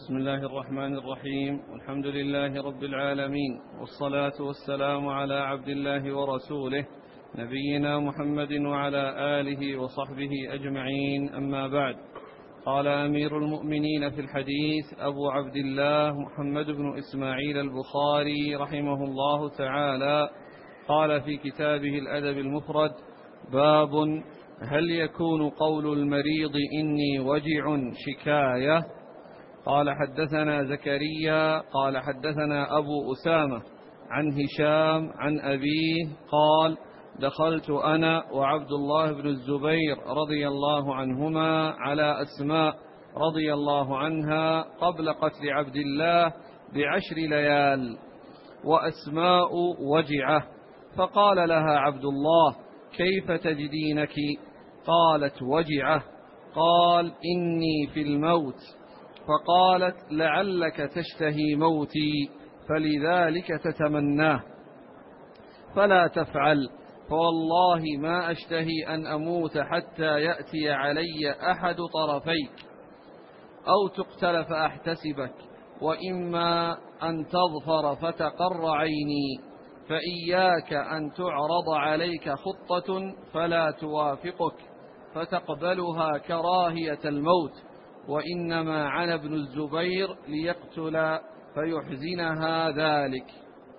بسم الله الرحمن الرحيم، والحمد لله رب العالمين، والصلاة والسلام على عبد الله ورسوله نبينا محمد وعلى آله وصحبه أجمعين، أما بعد. قال أمير المؤمنين في الحديث أبو عبد الله محمد بن إسماعيل البخاري رحمه الله تعالى، قال في كتابه الأدب المفرد: باب هل يكون قول المريض إني وجع شكاية؟ قال حدثنا زكريا قال حدثنا أبو أسامة عن هشام عن أبيه قال: دخلت أنا وعبد الله بن الزبير رضي الله عنهما على أسماء رضي الله عنها قبل قتل عبد الله ب10 ليال، وأسماء وجعه، فقال لها عبد الله: كيف تجدينك؟ قالت: وجعه. قال: إني في الموت. فقالت: لعلك تشتهي موتي فلذلك تتمناه، فلا تفعل، فوالله ما أشتهي أن أموت حتى يأتي علي أحد طرفيك، أو تقتل فأحتسبك، وإما أن تظفر فتقر عيني، فإياك أن تعرض عليك خطة فلا توافقك فتقبلها كراهية الموت، وإنما عن ابن الزبير ليقتل فيحزنها ذلك.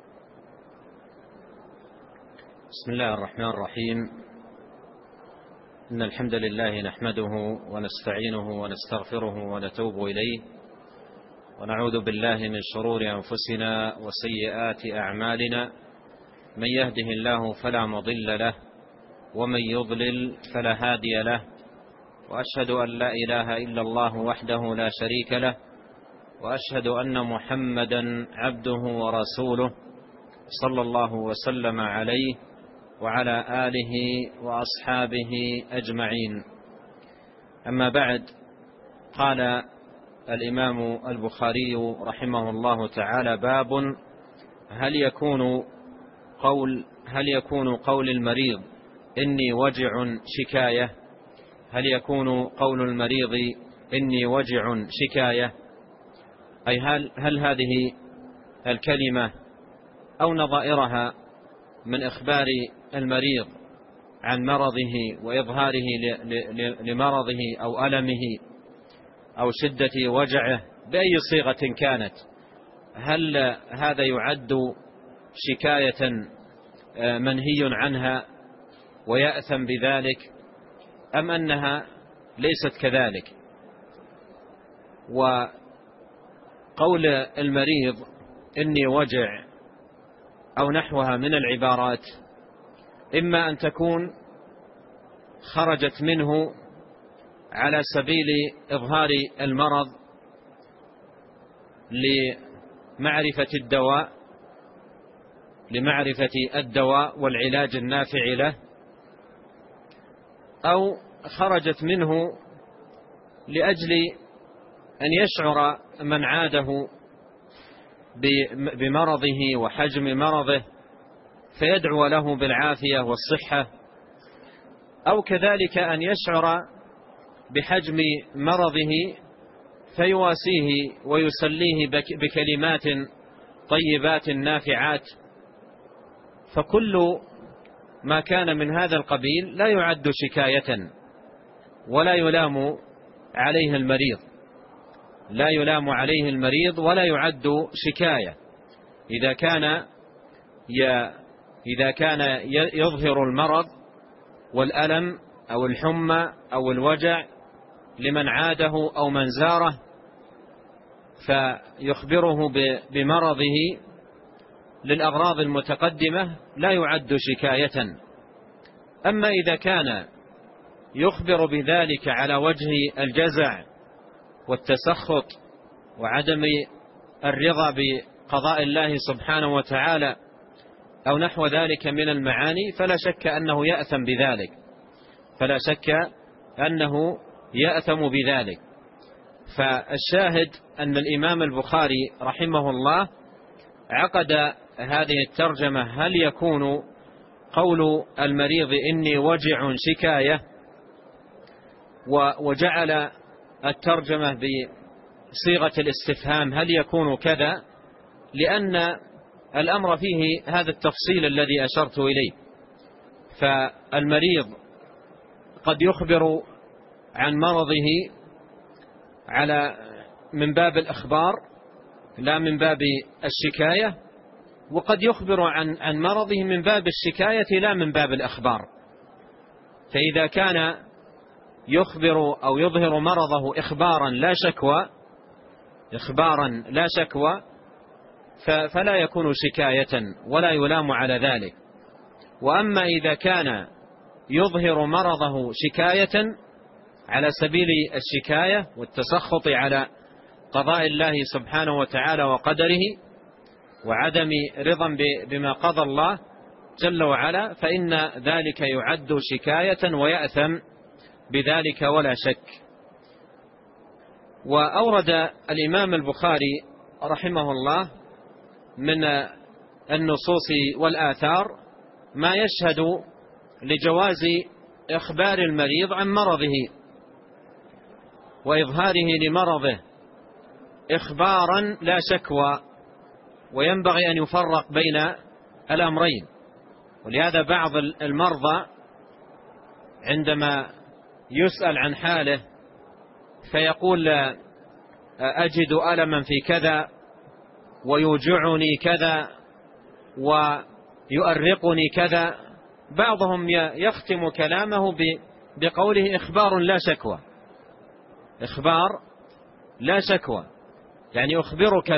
بسم الله الرحمن الرحيم. إن الحمد لله نحمده ونستعينه ونستغفره ونتوب إليه، ونعوذ بالله من شرور أنفسنا وسيئات أعمالنا، من يهده الله فلا مضل له، ومن يضلل فلا هادي له، وأشهد أن لا إله إلا الله وحده لا شريك له، وأشهد أن محمدا عبده ورسوله صلى الله وسلم عليه وعلى آله وأصحابه أجمعين. أما بعد، قال الإمام البخاري رحمه الله تعالى: باب هل يكون قول المريض إني وجع شكاية؟ هل يكون قول المريض إني وجع شكاية، أي هل هذه الكلمة أو نظائرها من إخبار المريض عن مرضه وإظهاره لمرضه أو ألمه أو شدة وجعه بأي صيغة كانت، هل هذا يعد شكاية منهي عنها ويأثم بذلك، أم أنها ليست كذلك؟ وقول المريض إني وجع أو نحوها من العبارات إما أن تكون خرجت منه على سبيل إظهار المرض لمعرفة الدواء والعلاج النافع له، أو خرجت منه لأجل أن يشعر من عاده بمرضه وحجم مرضه فيدعو له بالعافية والصحة، أو كذلك أن يشعر بحجم مرضه فيواسيه ويسليه بكلمات طيبات نافعات. فكل ما كان من هذا القبيل لا يعد شكاية ولا يلام عليه المريض ولا يعد شكاية إذا كان يظهر المرض والألم أو الحمى أو الوجع لمن عاده أو من زاره فيخبره بمرضه للأغراض المتقدمة لا يعد شكاية. أما إذا كان يخبر بذلك على وجه الجزع والتسخط وعدم الرضا بقضاء الله سبحانه وتعالى أو نحو ذلك من المعاني فلا شك أنه يأثم بذلك. فالشاهد أن الإمام البخاري رحمه الله عقد هذه الترجمة: هل يكون قول المريض إني وجع شكاية، وجعل الترجمة صيغة الاستفهام هل يكون كذا، لأن الأمر فيه هذا التفصيل الذي أشرت إليه. فالمريض قد يخبر عن مرضه من باب الإخبار لا من باب الشكاية، وقد يخبر عن مرضه من باب الشكاية لا من باب الإخبار. فإذا كان يخبر أو يظهر مرضه إخبارا لا شكوى فلا يكون شكاية ولا يلام على ذلك. وأما إذا كان يظهر مرضه شكاية على سبيل الشكاية والتسخط على قضاء الله سبحانه وتعالى وقدره وعدم رضا بما قضى الله جل وعلا، فإن ذلك يعد شكاية ويأثم بذلك ولا شك. وأورد الإمام البخاري رحمه الله من النصوص والآثار ما يشهد لجواز إخبار المريض عن مرضه وإظهاره لمرضه إخبارا لا شكوى، وينبغي أن يفرق بين الأمرين. ولهذا بعض المرضى عندما يسأل عن حاله فيقول أجد ألما في كذا ويوجعني كذا ويؤرقني كذا، بعضهم يختم كلامه بقوله إخبار لا شكوى، يعني أخبرك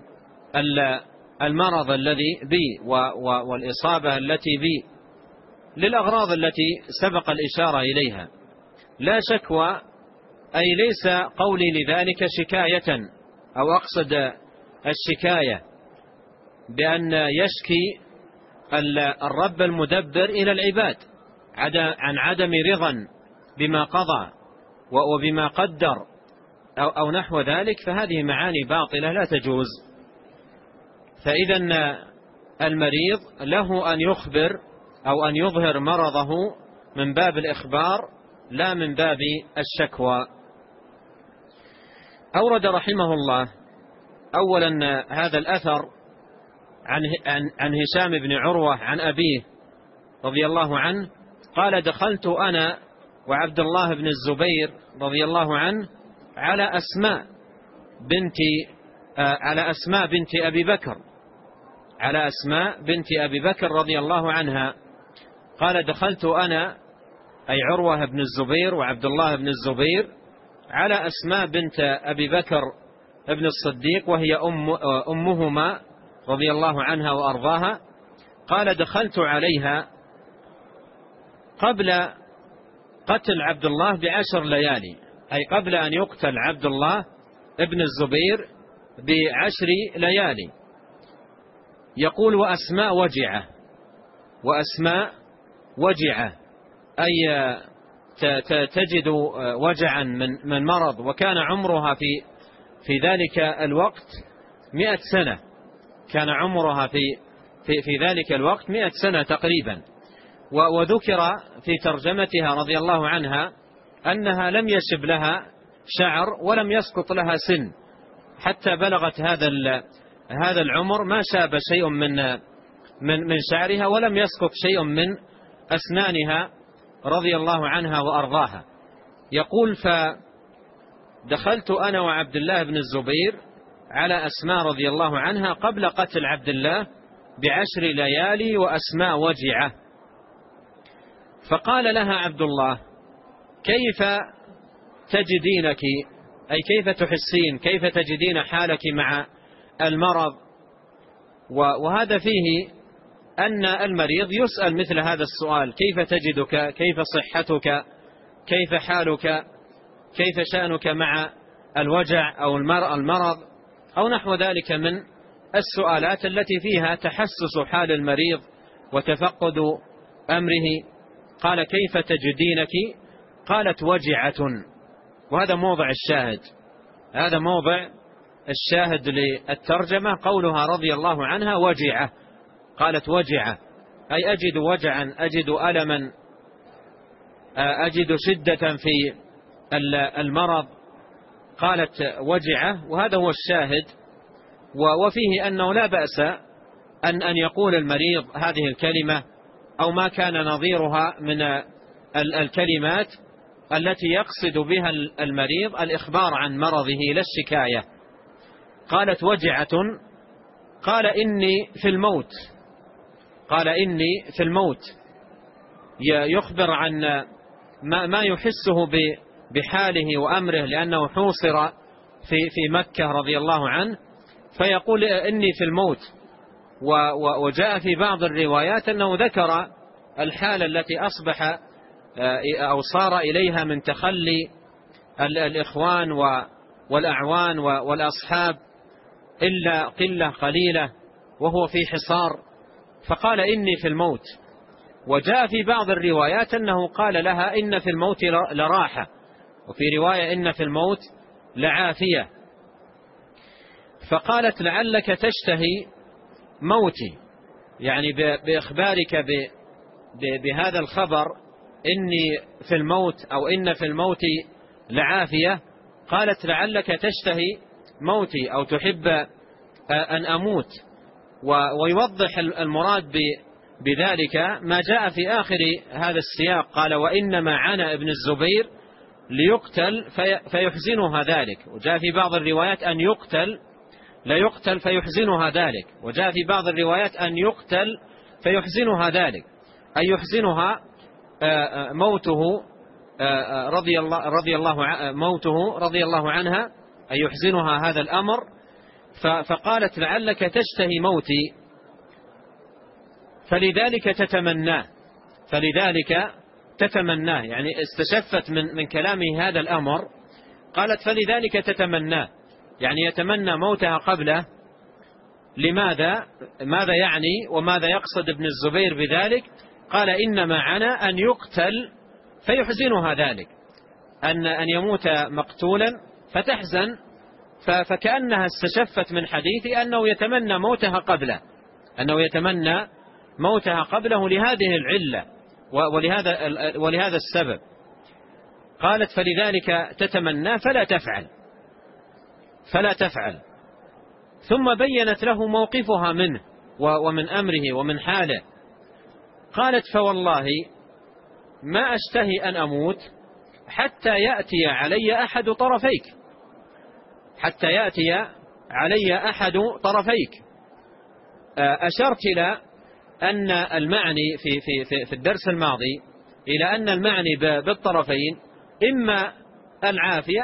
بالمرض الذي بي والإصابة التي بي للأغراض التي سبق الإشارة إليها. لا شكوى أي ليس قولي لذلك شكاية، أو أقصد الشكاية بأن يشكي الرب المدبر إلى العباد عن عدم رضا بما قضى وبما قدر أو نحو ذلك، فهذه معاني باطلة لا تجوز. فإذا المريض له أن يخبر أو أن يظهر مرضه من باب الإخبار لا من باب الشكوى. أورد رحمه الله أولا هذا الأثر عن هشام بن عروة عن أبيه رضي الله عنه قال: دخلت أنا وعبد الله بن الزبير رضي الله عنه على أسماء بنت أبي بكر رضي الله عنها. قال: دخلت أنا أي عروة بن الزبير وعبد الله بن الزبير على أسماء بنت أبي بكر ابن الصديق وهي أمهما رضي الله عنها وأرضاها. قال: دخلت عليها قبل قتل عبد الله ب10 ليالي، أي قبل أن يقتل عبد الله ابن الزبير ب10 ليالي. يقول: وأسماء وجعة أي تجد وجعا من مرض، وكان عمرها في ذلك الوقت 100 سنة، كان عمرها في ذلك الوقت 100 سنة تقريبا. وذكر في ترجمتها رضي الله عنها أنها لم يشب لها شعر ولم يسقط لها سن، حتى بلغت هذا العمر ما شاب شيء من شعرها ولم يسقط شيء من أسنانها رضي الله عنها وأرضاها. يقول: فدخلت أنا وعبد الله بن الزبير على أسماء رضي الله عنها قبل قتل عبد الله ب10 ليالي وأسماء وجعة. فقال لها عبد الله: كيف تجدينك، أي كيف تحسين، كيف تجدين حالك مع المرض؟ وهذا فيه أن المريض يسأل مثل هذا السؤال: كيف تجدك، كيف صحتك، كيف حالك، كيف شأنك مع الوجع أو المرض أو نحو ذلك من السؤالات التي فيها تحسس حال المريض وتفقد أمره. قال: كيف تجدينك؟ قالت: وجعة. وهذا موضع الشاهد، هذا موضع الشاهد للترجمة، قولها رضي الله عنها وجعة. قالت: وجعة أي أجد وجعا، أجد ألما، أجد شدة في المرض، قالت وجعه، وهذا هو الشاهد. وفيه أنه لا بأس أن يقول المريض هذه الكلمة أو ما كان نظيرها من الكلمات التي يقصد بها المريض الإخبار عن مرضه لا الشكاية. قالت وجعة، قال إني في الموت، قال إني في الموت، يخبر عن ما يحسه بحاله وأمره، لأنه حوصر في مكة رضي الله عنه، فيقول إني في الموت. وجاء في بعض الروايات أنه ذكر الحالة التي أصبح أو صار إليها من تخلي الإخوان والأعوان والأصحاب إلا قلة قليلة وهو في حصار، فقال إني في الموت. وجاء في بعض الروايات أنه قال لها إن في الموت لراحة، وفي رواية إن في الموت لعافية. فقالت لعلك تشتهي موتي، يعني بإخبارك بهذا الخبر إني في الموت أو إن في الموت لعافية، قالت لعلك تشتهي موتي أو تحب أن أموت. ويوضح المراد بذلك ما جاء في آخر هذا السياق، قال وإنما عانى ابن الزبير ليقتل فيحزنها ذلك. وجاء في بعض الروايات أن يقتل لا يقتل فيحزنها ذلك، وجاء في بعض الروايات أن يقتل فيحزنها ذلك، أي يحزنها موته رضي الله عنها، أي يحزنها هذا الأمر. فقالت لعلك تشتهي موتي فلذلك تتمناه، يعني استشفت من كلامه هذا الأمر. قالت فلذلك تتمناه، يعني يتمنى موتها قبله. لماذا؟ ماذا يعني وماذا يقصد ابن الزبير بذلك؟ قال إنما عنى أن يقتل فيحزنها ذلك، أن يموت مقتولا فتحزن. فكأنها استشفت من حديث أنه يتمنى موتها قبله لهذه العلة ولهذا السبب. قالت فلذلك تتمنى فلا تفعل. ثم بينت له موقفها منه ومن أمره ومن حاله. قالت فوالله ما أشتهي أن أموت حتى يأتي علي أحد طرفيك. أشرت إلى أن المعني في الدرس الماضي إلى أن المعني بالطرفين إما العافية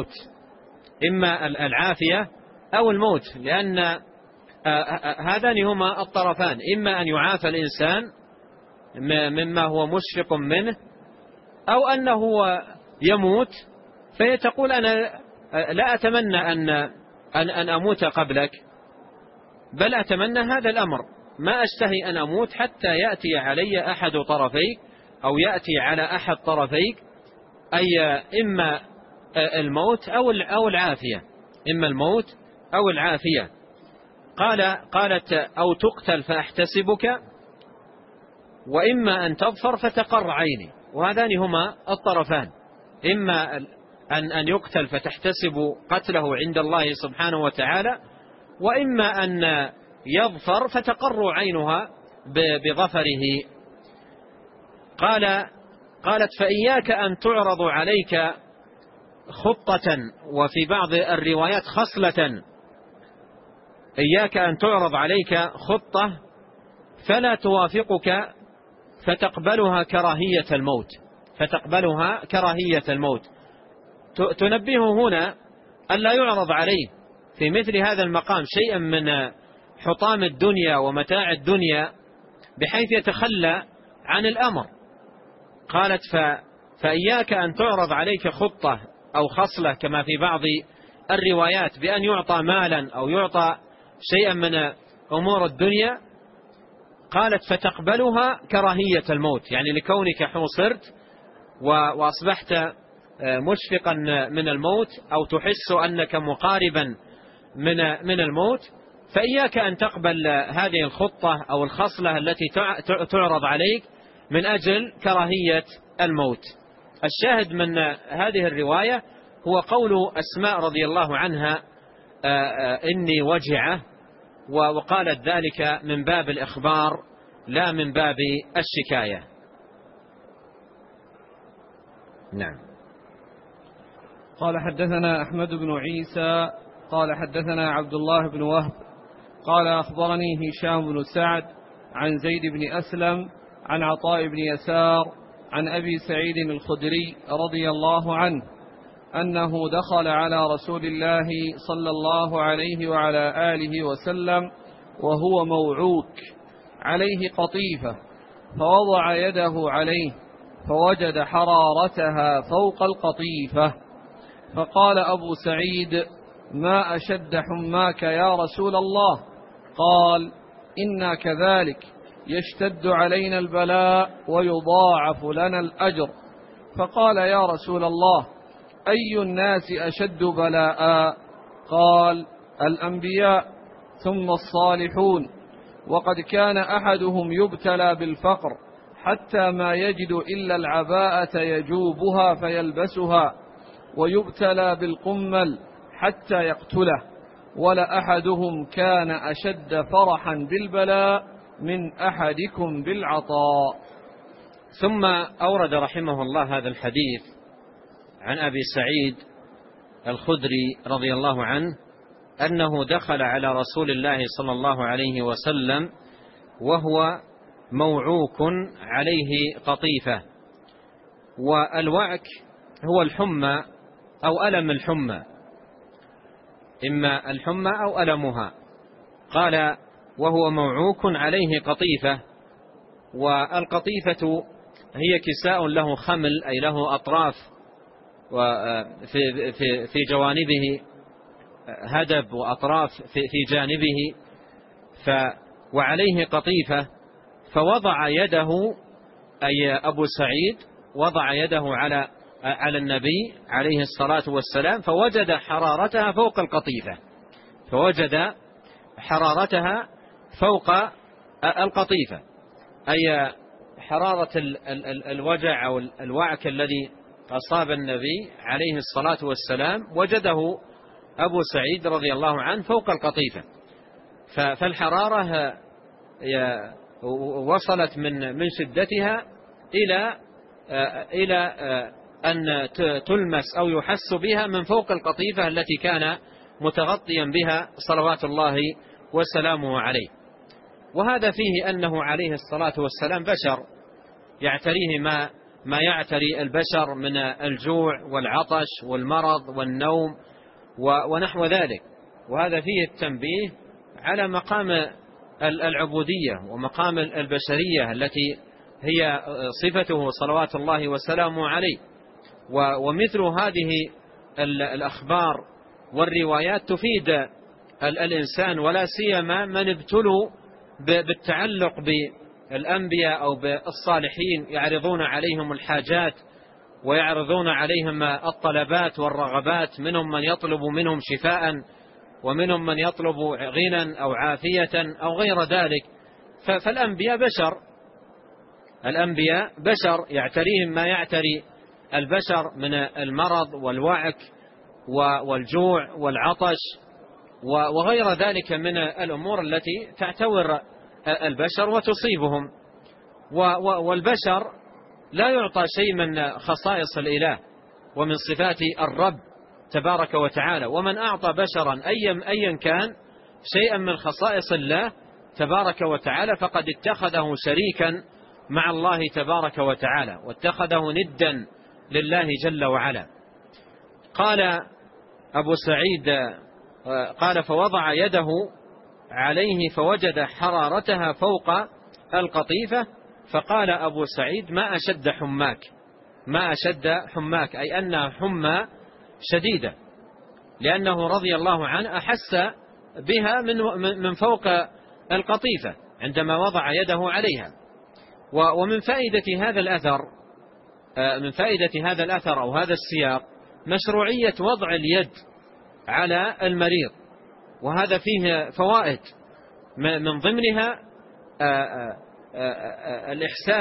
أو الموت، لأن هذان هما الطرفان، إما أن يعافى الإنسان مما هو مشفق منه، أو أنه يموت فيتقول أنا لا أتمنى أن أموت قبلك، بل أتمنى هذا الأمر، ما أشتهي أن أموت حتى يأتي علي أحد طرفيك أو يأتي على أحد طرفيك، أي إما الموت أو العافية، إما الموت أو العافية. قالت أو تقتل فأحتسبك وإما أن تظفر فتقر عيني. وهذان هما الطرفان، إما أن يقتل فتحتسب قتله عند الله سبحانه وتعالى، وإما أن يظفر فتقر عينها بظفره. قالت فإياك أن تعرض عليك خطة، وفي بعض الروايات خصلة، إياك أن تعرض عليك خطة فلا توافقك فتقبلها كراهية الموت. تنبه هنا أن لا يعرض عليه في مثل هذا المقام شيئا من حطام الدنيا ومتاع الدنيا بحيث يتخلى عن الأمر. قالت فإياك أن تعرض عليك خطة أو خصلة كما في بعض الروايات بأن يعطى مالا أو يعطى شيئا من أمور الدنيا. قالت فتقبلها كراهية الموت، يعني لكونك حوصرت وأصبحت مشفقا من الموت أو تحس أنك مقاربا من الموت، فإياك أن تقبل هذه الخطة أو الخصلة التي تعرض عليك من أجل كراهية الموت. الشاهد من هذه الرواية هو قول أسماء رضي الله عنها إني وجعة، وقالت ذلك من باب الإخبار لا من باب الشكاية. نعم. قال حدثنا أحمد بن عيسى قال حدثنا عبد الله بن وهب قال أخبرني هشام بن سعد عن زيد بن أسلم عن عطاء بن يسار عن أبي سعيد الخدري رضي الله عنه أنه دخل على رسول الله صلى الله عليه وعلى آله وسلم وهو موعوك عليه قطيفة، فوضع يده عليه فوجد حرارتها فوق القطيفة، فقال أبو سعيد: ما أشد حماك يا رسول الله؟ قال: إنا كذلك، يشتد علينا البلاء ويضاعف لنا الأجر. فقال: يا رسول الله، أي الناس أشد بلاء؟ قال: الأنبياء ثم الصالحون، وقد كان أحدهم يبتلى بالفقر حتى ما يجد إلا العباءة يجوبها فيلبسها، ويبتلى بالقمل حتى يقتله، ولأحدهم كان أشد فرحا بالبلاء من أحدكم بالعطاء. ثم أورد رحمه الله هذا الحديث عن أبي سعيد الخدري رضي الله عنه أنه دخل على رسول الله صلى الله عليه وسلم وهو موعوك عليه قطيفة. والوعك هو الحمى أو ألم الحمى، إما الحمى أو ألمها. قال: وهو موعوك عليه قطيفة. والقطيفة هي كساء له خمل، أي له أطراف في جوانبه هدب وأطراف في جانبه، وعليه قطيفة. فوضع يده، أي أبو سعيد وضع يده على النبي عليه الصلاة والسلام، فوجد حرارتها فوق القطيفة، فوجد حرارتها فوق القطيفة، أي حرارة الوجع أو الوعك الذي أصاب النبي عليه الصلاة والسلام وجده أبو سعيد رضي الله عنه فوق القطيفة. فالحرارة وصلت من شدتها إلى أن تلمس أو يحس بها من فوق القطيفة التي كان متغطيا بها صلوات الله وسلامه عليه. وهذا فيه أنه عليه الصلاة والسلام بشر يعتريه ما يعتري البشر من الجوع والعطش والمرض والنوم ونحو ذلك. وهذا فيه التنبيه على مقام العبودية ومقام البشرية التي هي صفته صلوات الله وسلامه عليه. ومثل هذه الأخبار والروايات تفيد الإنسان، ولا سيما من ابتلوا بالتعلق بالأنبياء أو بالصالحين، يعرضون عليهم الحاجات ويعرضون عليهم الطلبات والرغبات، منهم من يطلب منهم شفاء، ومنهم من يطلب غنى أو عافية أو غير ذلك. فالأنبياء بشر، الأنبياء بشر يعتريهم ما يعتري البشر من المرض والوعك والجوع والعطش وغير ذلك من الأمور التي تعتور البشر وتصيبهم. والبشر لا يعطى شيء من خصائص الإله ومن صفات الرب تبارك وتعالى. ومن أعطى بشرا أيا كان شيئا من خصائص الله تبارك وتعالى فقد اتخذه شريكا مع الله تبارك وتعالى، واتخذه ندا لله جل وعلا. قال أبو سعيد قال: فوضع يده عليه فوجد حرارتها فوق القطيفة، فقال أبو سعيد: ما أشد حماك، ما أشد حماك، أي أنها حمى شديدة، لأنه رضي الله عنه أحس بها من فوق القطيفة عندما وضع يده عليها. ومن فائدة هذا الأثر، من فائدة هذا الأثر أو هذا السياق مشروعية وضع اليد على المريض، وهذا فيه فوائد، من ضمنها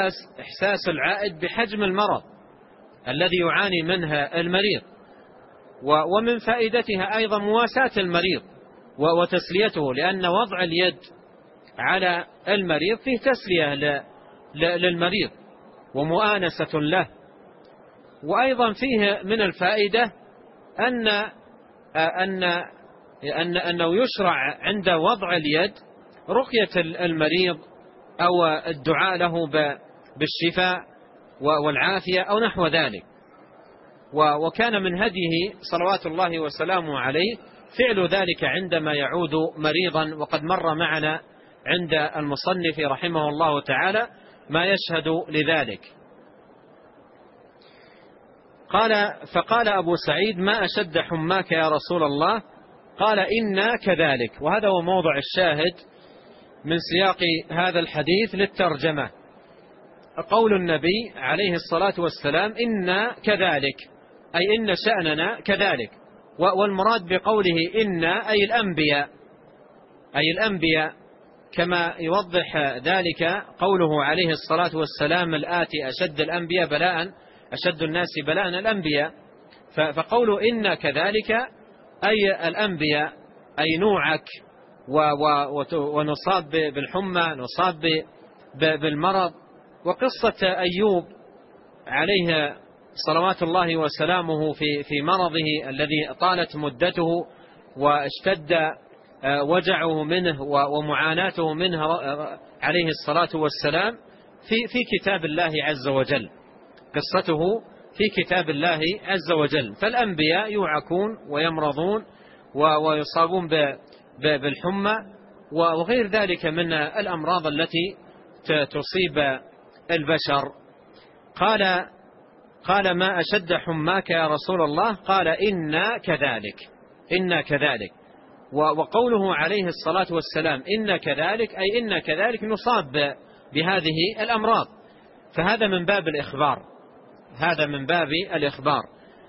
إحساس العائد بحجم المرض الذي يعاني منها المريض. ومن فائدتها أيضا مواساة المريض وتسليته، لأن وضع اليد على المريض فيه تسلية للمريض ومؤانسة له. وأيضا فيه من الفائدة أنه يشرع عند وضع اليد رقية المريض أو الدعاء له بالشفاء والعافية أو نحو ذلك. وكان من هديه صلوات الله وسلامه عليه فعل ذلك عندما يعود مريضا، وقد مر معنا عند المصنف رحمه الله تعالى ما يشهد لذلك. فقال أبو سعيد: ما أشد حماك يا رسول الله؟ قال: إنا كذلك. وهذا هو موضع الشاهد من سياق هذا الحديث للترجمة، قول النبي عليه الصلاة والسلام: إنا كذلك، أي إن شأننا كذلك. والمراد بقوله إنا أي الأنبياء، كما يوضح ذلك قوله عليه الصلاة والسلام الآتي: أشد الناس بلاء الأنبياء. فقوله إنا كذلك أي الأنبياء، أي نوعك، ونصاب بالحمى، نصاب بالمرض. وقصة أيوب عليه صلوات الله وسلامه في مرضه الذي طالت مدته واشتد وجعه منه ومعاناته منه عليه الصلاة والسلام في كتاب الله عز وجل، قصته في كتاب الله عز وجل. فالأنبياء يوعكون ويمرضون ويصابون بالحمى وغير ذلك من الأمراض التي تصيب البشر. قال: ما أشد حماك يا رسول الله؟ قال: إنا كذلك. وقوله عليه الصلاة والسلام إنا كذلك، أي إنا كذلك نصاب بهذه الأمراض. فهذا من باب الإخبار.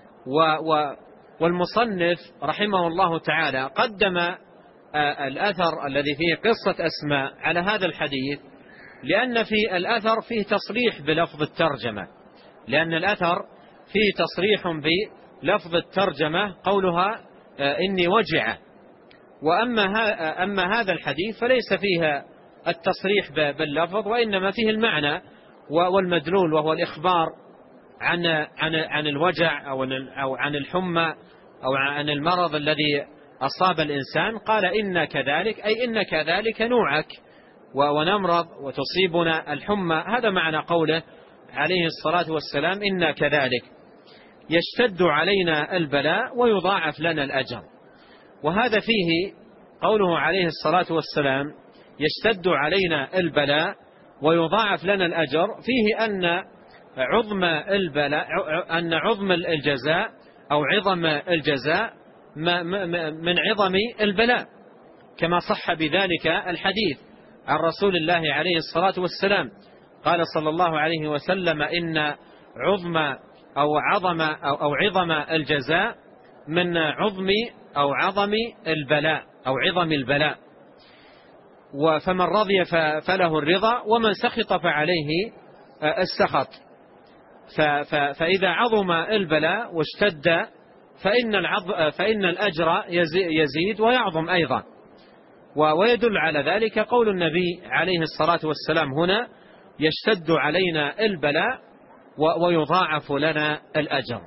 والمصنف رحمه الله تعالى قدم الأثر الذي فيه قصة أسماء على هذا الحديث، لأن في الأثر فيه تصريح بلفظ الترجمة، لأن الأثر فيه تصريح بلفظ الترجمة، قولها إني وجعة. أما هذا الحديث فليس فيها التصريح باللفظ، وإنما فيه المعنى والمدلول، وهو الإخبار عن الوجع أو عن الحمى أو عن المرض الذي أصاب الإنسان. قال: إنا كذلك، أي إن كذلك نوعك ونمرض وتصيبنا الحمى. هذا معنى قوله عليه الصلاة والسلام: إنا كذلك، يشتد علينا البلاء ويضاعف لنا الأجر. وهذا فيه قوله عليه الصلاة والسلام: يشتد علينا البلاء ويضاعف لنا الأجر، فيه أن عظم الجزاء أو عظم الجزاء من عظم البلاء، كما صح بذلك الحديث عن رسول الله عليه الصلاة والسلام. قال صلى الله عليه وسلم: إن عظم الجزاء من عظم البلاء أو عظم البلاء. فمن رضي فله الرضا، ومن سخط فعليه السخط. فإذا عظم البلاء واشتد فإن الأجر يزيد ويعظم أيضا. ويدل على ذلك قول النبي عليه الصلاة والسلام هنا: يشتد علينا البلاء ويضاعف لنا الأجر.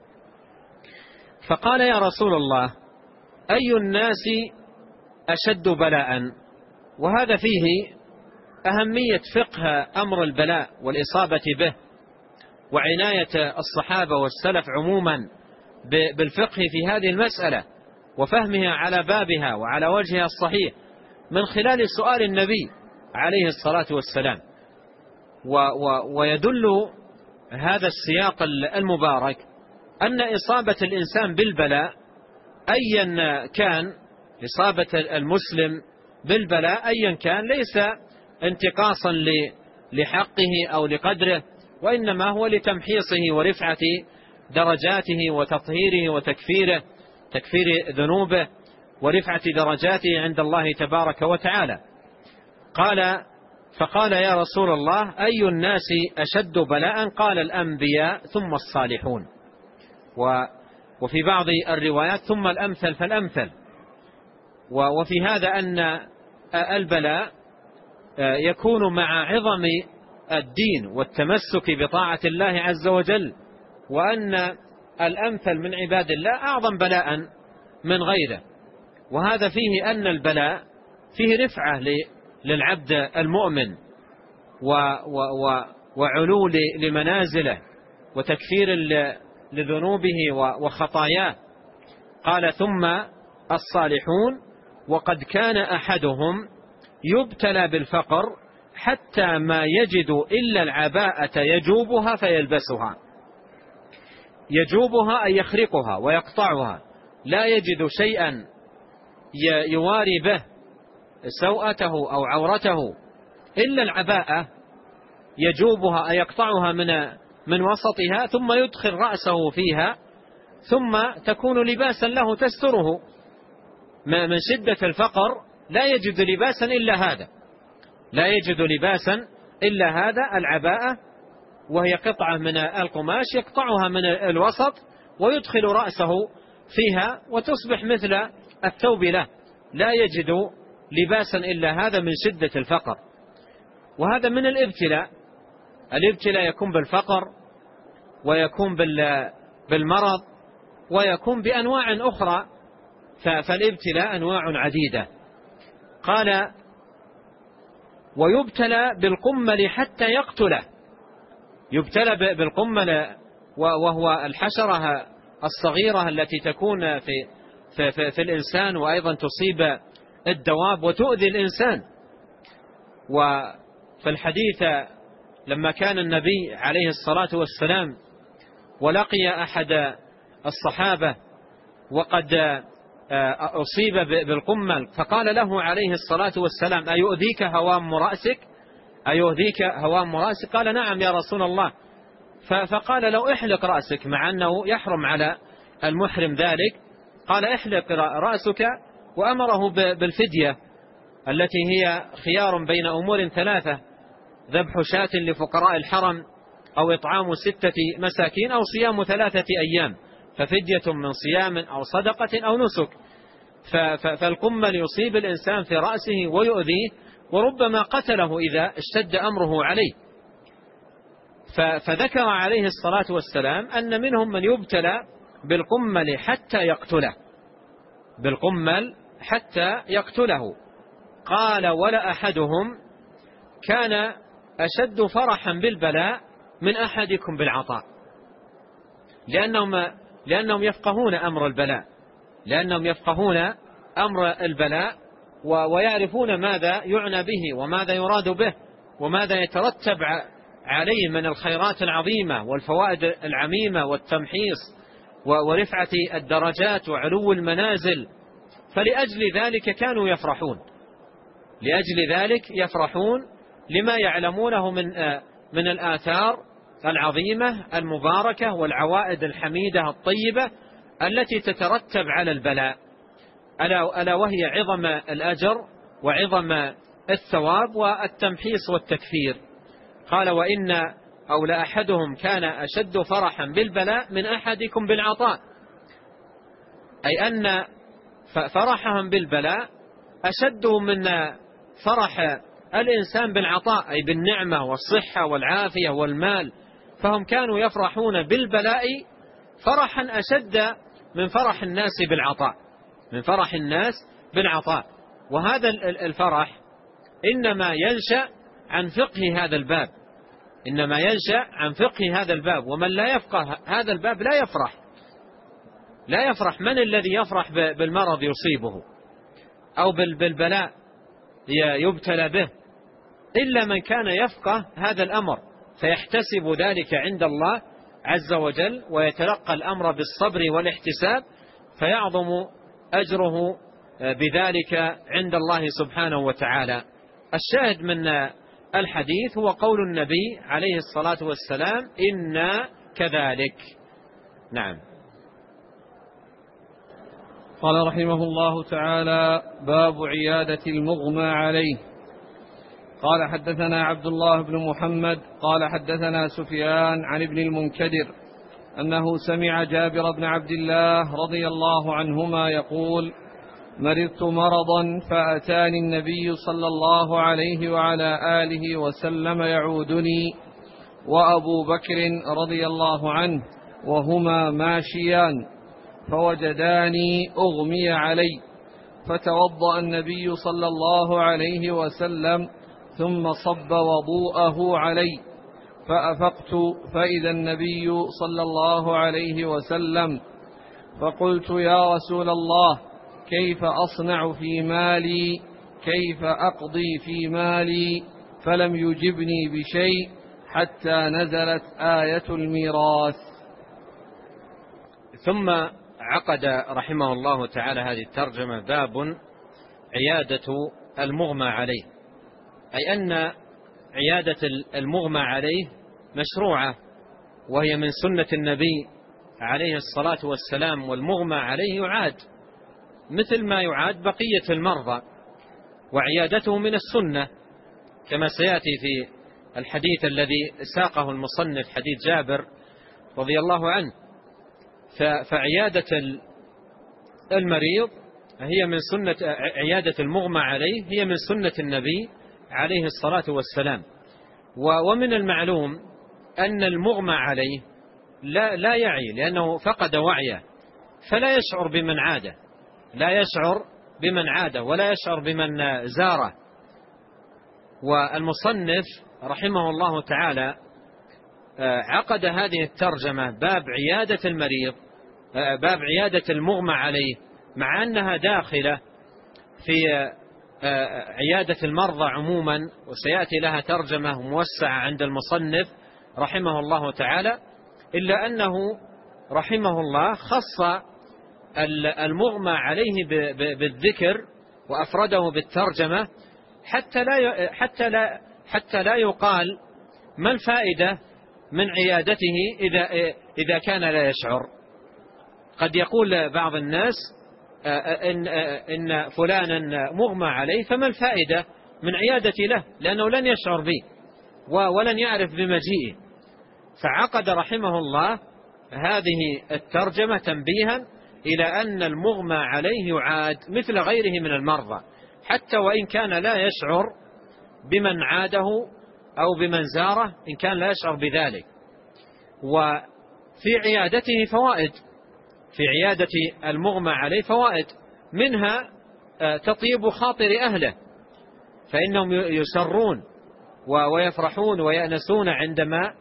فقال: يا رسول الله، أي الناس أشد بلاء؟ وهذا فيه أهمية فقه أمر البلاء والإصابة به، وعناية الصحابة والسلف عموما بالفقه في هذه المسألة وفهمها على بابها وعلى وجهها الصحيح، من خلال سؤال النبي عليه الصلاة والسلام. ويدل هذا السياق المبارك أن إصابة الإنسان بالبلاء أيا كان، إصابة المسلم بالبلاء أيا كان، ليس انتقاصا لحقه أو لقدره، وإنما هو لتمحيصه ورفعة درجاته وتطهيره وتكفير ذنوبه ورفعة درجاته عند الله تبارك وتعالى. فقال: يا رسول الله، أي الناس أشد بلاء؟ قال: الأنبياء ثم الصالحون. وفي بعض الروايات ثم الأمثل فالأمثل. وفي هذا أن البلاء يكون مع عظم الدين والتمسك بطاعة الله عز وجل، وأن الأمثل من عباد الله أعظم بلاء من غيره. وهذا فيه أن البلاء فيه رفعة للعبد المؤمن وعلو لمنازله وتكفير لذنوبه وخطاياه. قال ثم الصالحون وقد كان أحدهم يبتلى بالفقر حتى ما يجد إلا العباءة يجوبها فيلبسها. يجوبها أي يخرقها ويقطعها، لا يجد شيئا يواري به سوءته أو عورته إلا العباءة يجوبها أي يقطعها من وسطها، ثم يدخل رأسه فيها ثم تكون لباسا له تستره. من شدة الفقر لا يجد لباسا إلا هذا، لا يجد لباسا إلا هذا العباءة، وهي قطعة من القماش يقطعها من الوسط ويدخل رأسه فيها وتصبح مثل الثوب له، لا يجد لباسا إلا هذا من شدة الفقر. وهذا من الابتلاء. الابتلاء يكون بالفقر ويكون بالمرض ويكون بأنواع أخرى، فالابتلاء أنواع عديدة. قال ويبتلى بالقمل حتى يقتله. يبتلى بالقمل وهو الحشرة الصغيرة التي تكون في الإنسان وأيضا تصيب الدواب وتؤذي الإنسان. وفي الحديث لما كان النبي عليه الصلاة والسلام ولقي أحد الصحابة وقد أصيب بالقمل، فقال له عليه الصلاة والسلام أيؤذيك هوام رأسك؟ أيؤذيك هوام رأسك؟ قال نعم يا رسول الله. فقال لو احلق رأسك، مع أنه يحرم على المحرم ذلك، قال احلق رأسك، وأمره بالفدية التي هي خيار بين أمور ثلاثة: ذبح شاة لفقراء الحرم، أو إطعام 6 مساكين، أو صيام 3 أيام، ففدية من صيام أو صدقة أو نسك. فالقمل يصيب الإنسان في رأسه ويؤذيه، وربما قتله إذا اشتد أمره عليه. فذكر عليه الصلاة والسلام أن منهم من يبتلى بالقمل حتى يقتله، بالقمل حتى يقتله. قال ولا أحدهم كان أشد فرحا بالبلاء من أحدكم بالعطاء، لأنهم يفقهون أمر البلاء، لأنهم يفقهون أمر البلاء ويعرفون ماذا يعنى به وماذا يراد به وماذا يترتب عليه من الخيرات العظيمة والفوائد العميمة والتمحيص ورفعة الدرجات وعلو المنازل. فلأجل ذلك كانوا يفرحون، لأجل ذلك يفرحون لما يعلمونه من الآثار العظيمة المباركة والعوائد الحميدة الطيبة التي تترتب على البلاء، ألا وهي عظم الأجر وعظم الثواب والتمحيص والتكفير. قال وإن أو لأحدهم كان أشد فرحا بالبلاء من أحدكم بالعطاء، أي أن فرحهم بالبلاء أشد من فرح الإنسان بالعطاء، أي بالنعمة والصحة والعافية والمال. فهم كانوا يفرحون بالبلاء فرحا أشد من فرح الناس بالعطاء، من فرح الناس بالعطاء. وهذا الفرح إنما ينشأ عن فقه هذا الباب، إنما ينشأ عن فقه هذا الباب. ومن لا يفقه هذا الباب لا يفرح، لا يفرح. من الذي يفرح بالمرض يصيبه أو بالبلاء يبتلى به؟ إلا من كان يفقه هذا الأمر فيحتسب ذلك عند الله عز وجل ويتلقى الأمر بالصبر والاحتساب، فيعظم أجره بذلك عند الله سبحانه وتعالى. الشاهد من الحديث هو قول النبي عليه الصلاة والسلام إنا كذلك. نعم. قال رحمه الله تعالى: باب عيادة المغمى عليه. قال حدثنا عبد الله بن محمد قال حدثنا سفيان عن ابن المنكدر أنه سمع جابر بن عبد الله رضي الله عنهما يقول: مرضت مرضا فأتاني النبي صلى الله عليه وعلى آله وسلم يعودني وأبو بكر رضي الله عنه وهما ماشيان، فوجداني أغمي علي، فتوضأ النبي صلى الله عليه وسلم ثم صب وضوءه علي، فأفقت فإذا النبي صلى الله عليه وسلم، فقلت: يا رسول الله، كيف أصنع في مالي؟ كيف أقضي في مالي؟ فلم يجبني بشيء حتى نزلت آية الميراث. ثم عقد رحمه الله تعالى هذه الترجمة: باب عيادة المغمى عليه، أي أن عيادة المغمى عليه مشروعة، وهي من سنة النبي عليه الصلاة والسلام، والمغمى عليه يعاد مثل ما يعاد بقية المرضى، وعيادته من السنة كما سيأتي في الحديث الذي ساقه المصنف، حديث جابر رضي الله عنه. فعيادة المريض هي من سنة، عيادة المغمى عليه هي من سنة النبي عليه الصلاة والسلام. ومن المعلوم أن المغمى عليه لا يعي، لأنه فقد وعيه، فلا يشعر بمن عاده، لا يشعر بمن عاده ولا يشعر بمن زاره. والمصنف رحمه الله تعالى عقد هذه الترجمة: باب عيادة المريض، باب عيادة المغمى عليه، مع أنها داخلة في عيادة المرضى عموما، وسيأتي لها ترجمة موسعة عند المصنف رحمه الله تعالى، إلا أنه رحمه الله خص المغمى عليه بالذكر وأفرده بالترجمة حتى لا يقال ما الفائدة من عيادته إذا كان لا يشعر. قد يقول بعض الناس إن فلانا مغمى عليه، فما الفائدة من عيادتي له، لأنه لن يشعر بي ولن يعرف بمجيئي. فعقد رحمه الله هذه الترجمة تنبيها إلى أن المغمى عليه يعاد مثل غيره من المرضى، حتى وإن كان لا يشعر بمن عاده أو بمن زاره، إن كان لا يشعر بذلك. وفي عيادته فوائد، في عيادة المغمى عليه فوائد، منها تطيب خاطر أهله، فإنهم يسرون ويفرحون ويأنسون عندما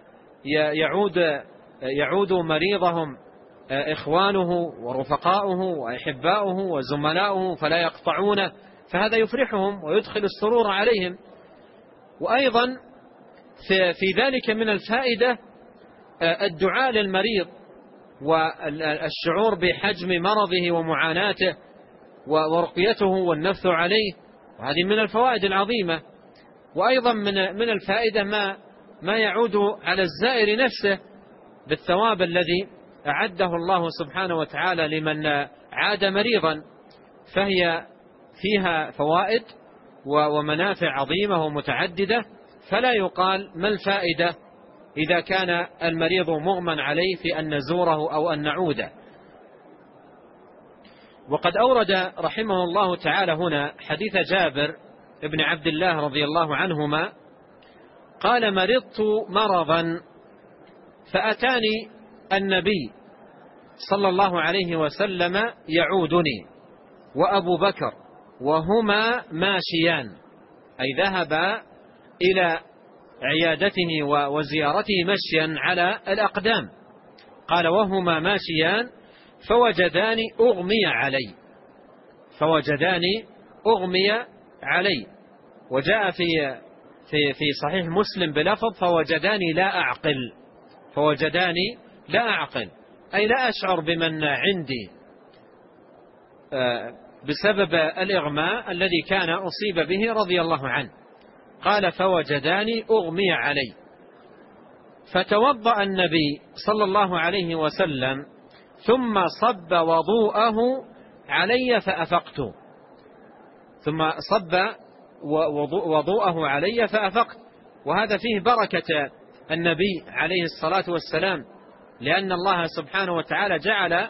يعود مريضهم إخوانه ورفقاؤه وأحباؤه وزملاؤه فلا يقطعونه، فهذا يفرحهم ويدخل السرور عليهم. وأيضا في ذلك من الفائدة الدعاء للمريض والشعور بحجم مرضه ومعاناته ورقيته والنفث عليه، وهذه من الفوائد العظيمة. وأيضا من الفائدة ما يعود على الزائر نفسه بالثواب الذي أعده الله سبحانه وتعالى لمن عاد مريضا، فهي فيها فوائد ومنافع عظيمة ومتعددة، فلا يقال ما الفائدة إذا كان المريض مغمى عليه في أن نزوره أو أن نعوده. وقد أورد رحمه الله تعالى هنا حديث جابر ابن عبد الله رضي الله عنهما قال: مرضت مرضا فأتاني النبي صلى الله عليه وسلم يعودني وأبو بكر وهما ماشيان، أي ذهب إلى عيادته وزيارته مشيا على الأقدام. قال: وهما ماشيان فوجداني أغمي علي، فوجداني أغمي علي. وجاء في صحيح مسلم بلفظ: فوجداني لا أعقل، فوجداني لا أعقل، أي لا أشعر بمن عندي بسبب الإغماء الذي كان أصيب به رضي الله عنه. قال: فوجداني أغمي علي، فتوضأ النبي صلى الله عليه وسلم ثم صب وضوءه علي فأفقت، ثم صب وضوءه علي فأفقت. وهذا فيه بركة النبي عليه الصلاة والسلام لأن الله سبحانه وتعالى جعل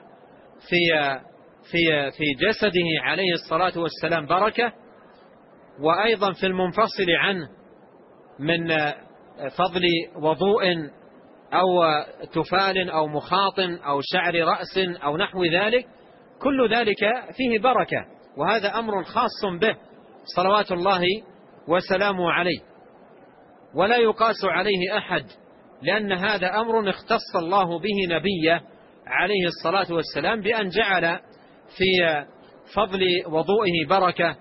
في جسده عليه الصلاة والسلام بركة، وأيضا في المنفصل عنه من فضل وضوء أو تفال أو مخاط أو شعر رأس أو نحو ذلك، كل ذلك فيه بركة، وهذا أمر خاص به صلوات الله وسلامه عليه، ولا يقاس عليه أحد، لأن هذا أمر اختص الله به نبيه عليه الصلاة والسلام بأن جعل في فضل وضوئه بركة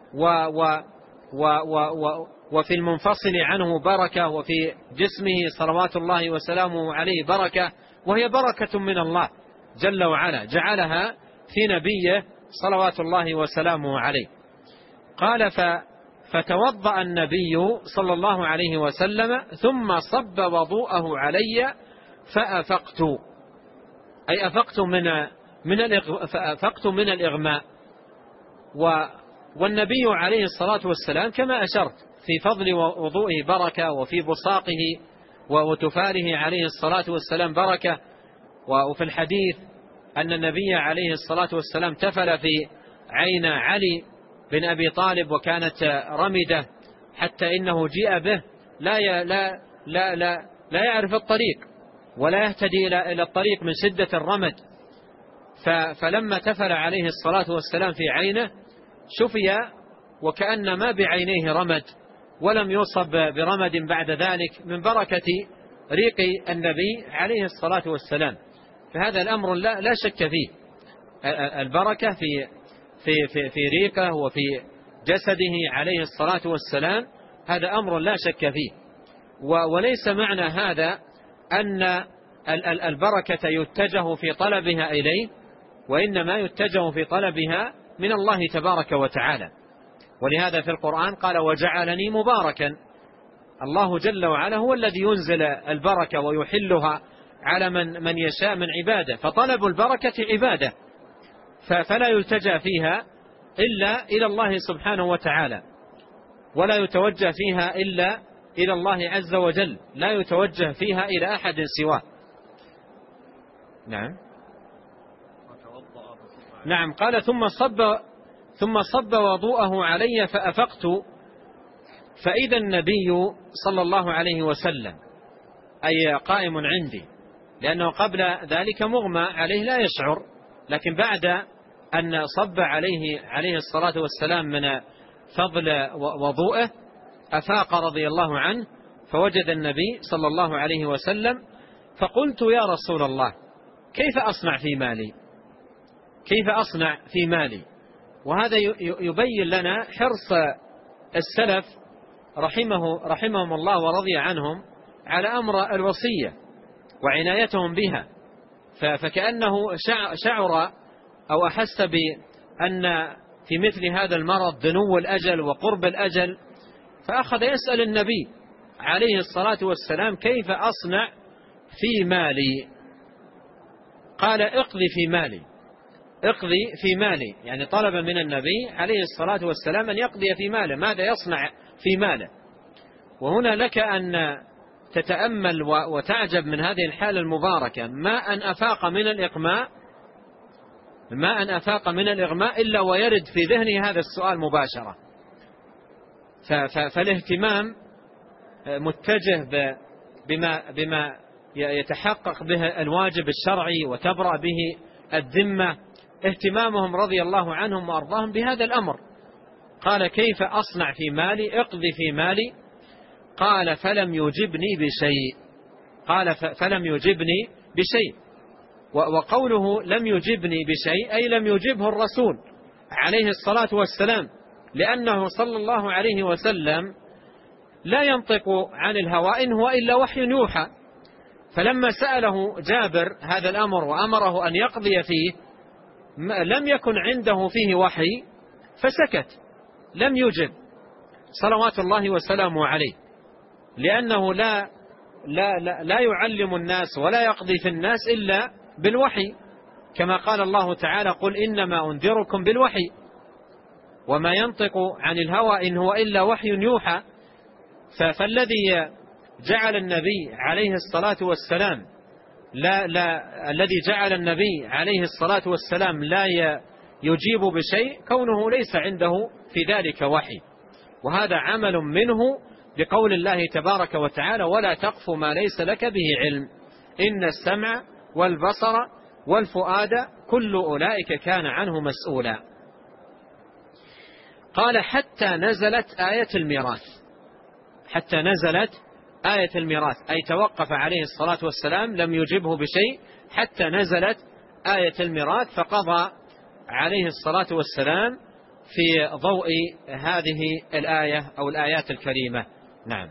وفي المنفصل عنه بركة، وفي جسمه صلوات الله وسلامه عليه بركة، وهي بركة من الله جل وعلا جعلها في نبيه صلوات الله وسلامه عليه. قال فتوضأ النبي صلى الله عليه وسلم ثم صب وضوءه علي فأفقت، أي أفقت من الإغماء. والنبي عليه الصلاة والسلام كما أشرت في فضل وضوئه بركة، وفي بصاقه وتفاله عليه الصلاة والسلام بركة. وفي الحديث أن النبي عليه الصلاة والسلام تفل في عين علي بن أبي طالب وكانت رمدة، حتى إنه جيء به لا يعرف الطريق ولا يهتدي إلى الطريق من شدة الرمد، فلما تفل عليه الصلاة والسلام في عينه شفي وكأن ما بعينيه رمد، ولم يصب برمد بعد ذلك من بركة ريق النبي عليه الصلاة والسلام. فهذا الأمر لا شك فيه، البركة في ريقه وفي جسده عليه الصلاة والسلام، هذا أمر لا شك فيه. وليس معنى هذا أن البركة يتجه في طلبها إليه، وإنما يتجه في طلبها من الله تبارك وتعالى. ولهذا في القرآن قال وجعلني مباركا. الله جل وعلا هو الذي ينزل البركة ويحلها على من يشاء من عباده، فطلب البركة عبادة، فلا يلتجأ فيها إلا إلى الله سبحانه وتعالى، ولا يتوجه فيها إلا إلى الله عز وجل، لا يتوجه فيها إلى أحد سواه. نعم قال ثم صب وضوءه علي فأفقت، فإذا النبي صلى الله عليه وسلم أي قائم عندي، لأنه قبل ذلك مغمى عليه لا يشعر، لكن بعد أن صب عليه الصلاة والسلام من فضل وضوءه أفاق رضي الله عنه، فوجد النبي صلى الله عليه وسلم، فقلت يا رسول الله كيف أصنع في مالي؟ وهذا يبين لنا حرص السلف رحمهم الله ورضي عنهم على أمر الوصية وعنايتهم بها، فكأنه شعر أو أحس بأن في مثل هذا المرض دنو الأجل وقرب الأجل، فأخذ يسأل النبي عليه الصلاة والسلام كيف أصنع في مالي؟ قال اقضي في مالي، يعني طلب من النبي عليه الصلاة والسلام أن يقضي في ماله، ماذا يصنع في ماله. وهنا لك أن تتأمل وتعجب من هذه الحالة المباركة، ما أن أفاق من الإغماء إلا ويرد في ذهنه هذا السؤال مباشرة. فالاهتمام متجه بما يتحقق به الواجب الشرعي وتبرأ به الذمة، اهتمامهم رضي الله عنهم وأرضاهم بهذا الأمر. قال كيف أصنع في مالي؟ اقضي في مالي. قال فلم يجبني بشيء. وقوله لم يجبني بشيء أي لم يجبه الرسول عليه الصلاة والسلام، لأنه صلى الله عليه وسلم لا ينطق عن الهوى إن هو إلا وحي يوحى. فلما سأله جابر هذا الأمر وأمره أن يقضي فيه لم يكن عنده فيه وحي فسكت، لم يجب صلوات الله وسلامه عليه، لأنه لا يعلم الناس ولا يقضي في الناس إلا بالوحي، كما قال الله تعالى قل إنما أنذركم بالوحي وما ينطق عن الهوى إن هو إلا وحي يوحى. فالذي جعل النبي عليه الصلاة والسلام الذي جعل النبي عليه الصلاة والسلام لا يجيب بشيء كونه ليس عنده في ذلك وحي، وهذا عمل منه بقول الله تبارك وتعالى: ولا تقف ما ليس لك به علم إن السمع والبصر والفؤاد كل أولئك كان عنه مسؤولا. قال: حتى نزلت آية الميراث. حتى نزلت آية الميراث أي توقف عليه الصلاة والسلام لم يجبه بشيء حتى نزلت آية الميراث، فقضى عليه الصلاة والسلام في ضوء هذه الآية أو الآيات الكريمة. نعم.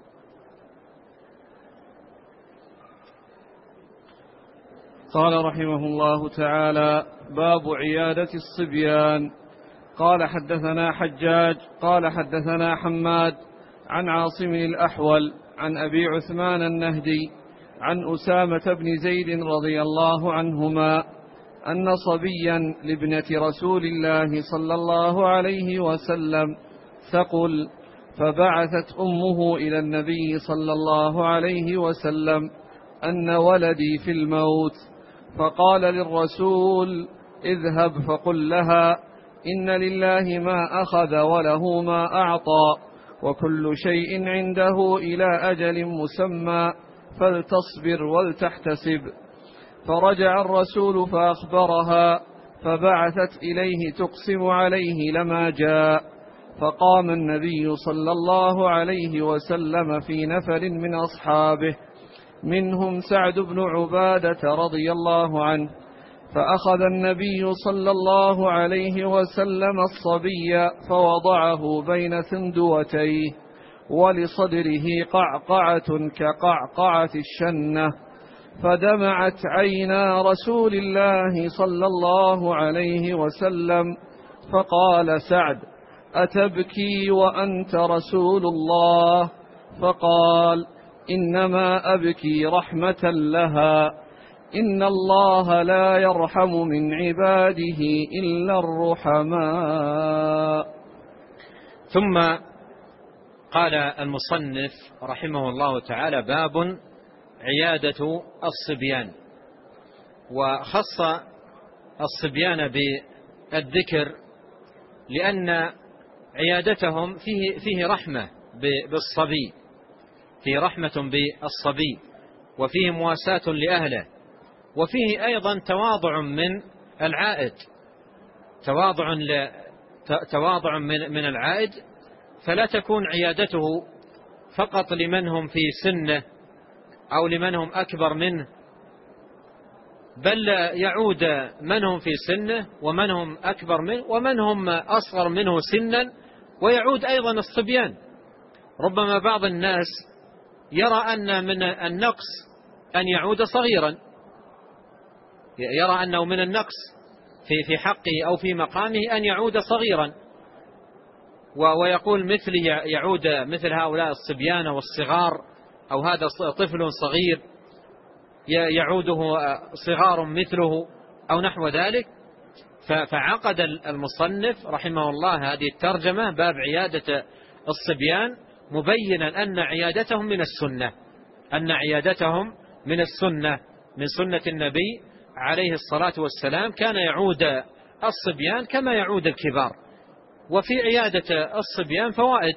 قال رحمه الله تعالى: باب عيادة الصبيان. قال: حدثنا حجاج قال حدثنا حماد عن عاصم الأحول عن أبي عثمان النهدي عن أسامة بن زيد رضي الله عنهما أن صبيا لابنة رسول الله صلى الله عليه وسلم ثقل، فبعثت أمه إلى النبي صلى الله عليه وسلم أن ولدي في الموت، فقال للرسول: اذهب فقل لها إن لله ما أخذ وله ما أعطى وكل شيء عنده إلى أجل مسمى فلتصبر ولتحتسب. فرجع الرسول فأخبرها، فبعثت إليه تقسم عليه لما جاء، فقام النبي صلى الله عليه وسلم في نفر من أصحابه منهم سعد بن عبادة رضي الله عنه، فأخذ النبي صلى الله عليه وسلم الصبي فوضعه بين ثندوتيه، ولصدره قعقعة كقعقعة الشنة، فدمعت عينا رسول الله صلى الله عليه وسلم، فقال سعد: أتبكي وأنت رسول الله؟ فقال: إنما أبكي رحمة لها، إن الله لا يرحم من عباده إلا الرحماء. ثم قال المصنف رحمه الله تعالى: باب عيادة الصبيان. وخص الصبيان بالذكر لأن عيادتهم فيه رحمة بالصبي، فيه رحمة بالصبي، وفيه مواساة لأهله، وفيه أيضا تواضع من العائد، تواضع من العائد، فلا تكون عيادته فقط لمن هم في سنه أو لمن هم أكبر منه، بل يعود من هم في سنه ومن هم أكبر منه ومن هم أصغر منه سنا، ويعود أيضا الصبيان. ربما بعض الناس يرى أن من النقص أن يعود صغيرا، يرى أنه من النقص في حقه أو في مقامه أن يعود صغيرا، ويقول مثلي يعود مثل هؤلاء الصبيان والصغار، أو هذا طفل صغير يعوده صغار مثله أو نحو ذلك. فعقد المصنف رحمه الله هذه الترجمة باب عيادة الصبيان مبينا أن عيادتهم من السنة، أن عيادتهم من السنة، من سنة النبي عليه الصلاة والسلام، كان يعود الصبيان كما يعود الكبار. وفي عيادة الصبيان فوائد،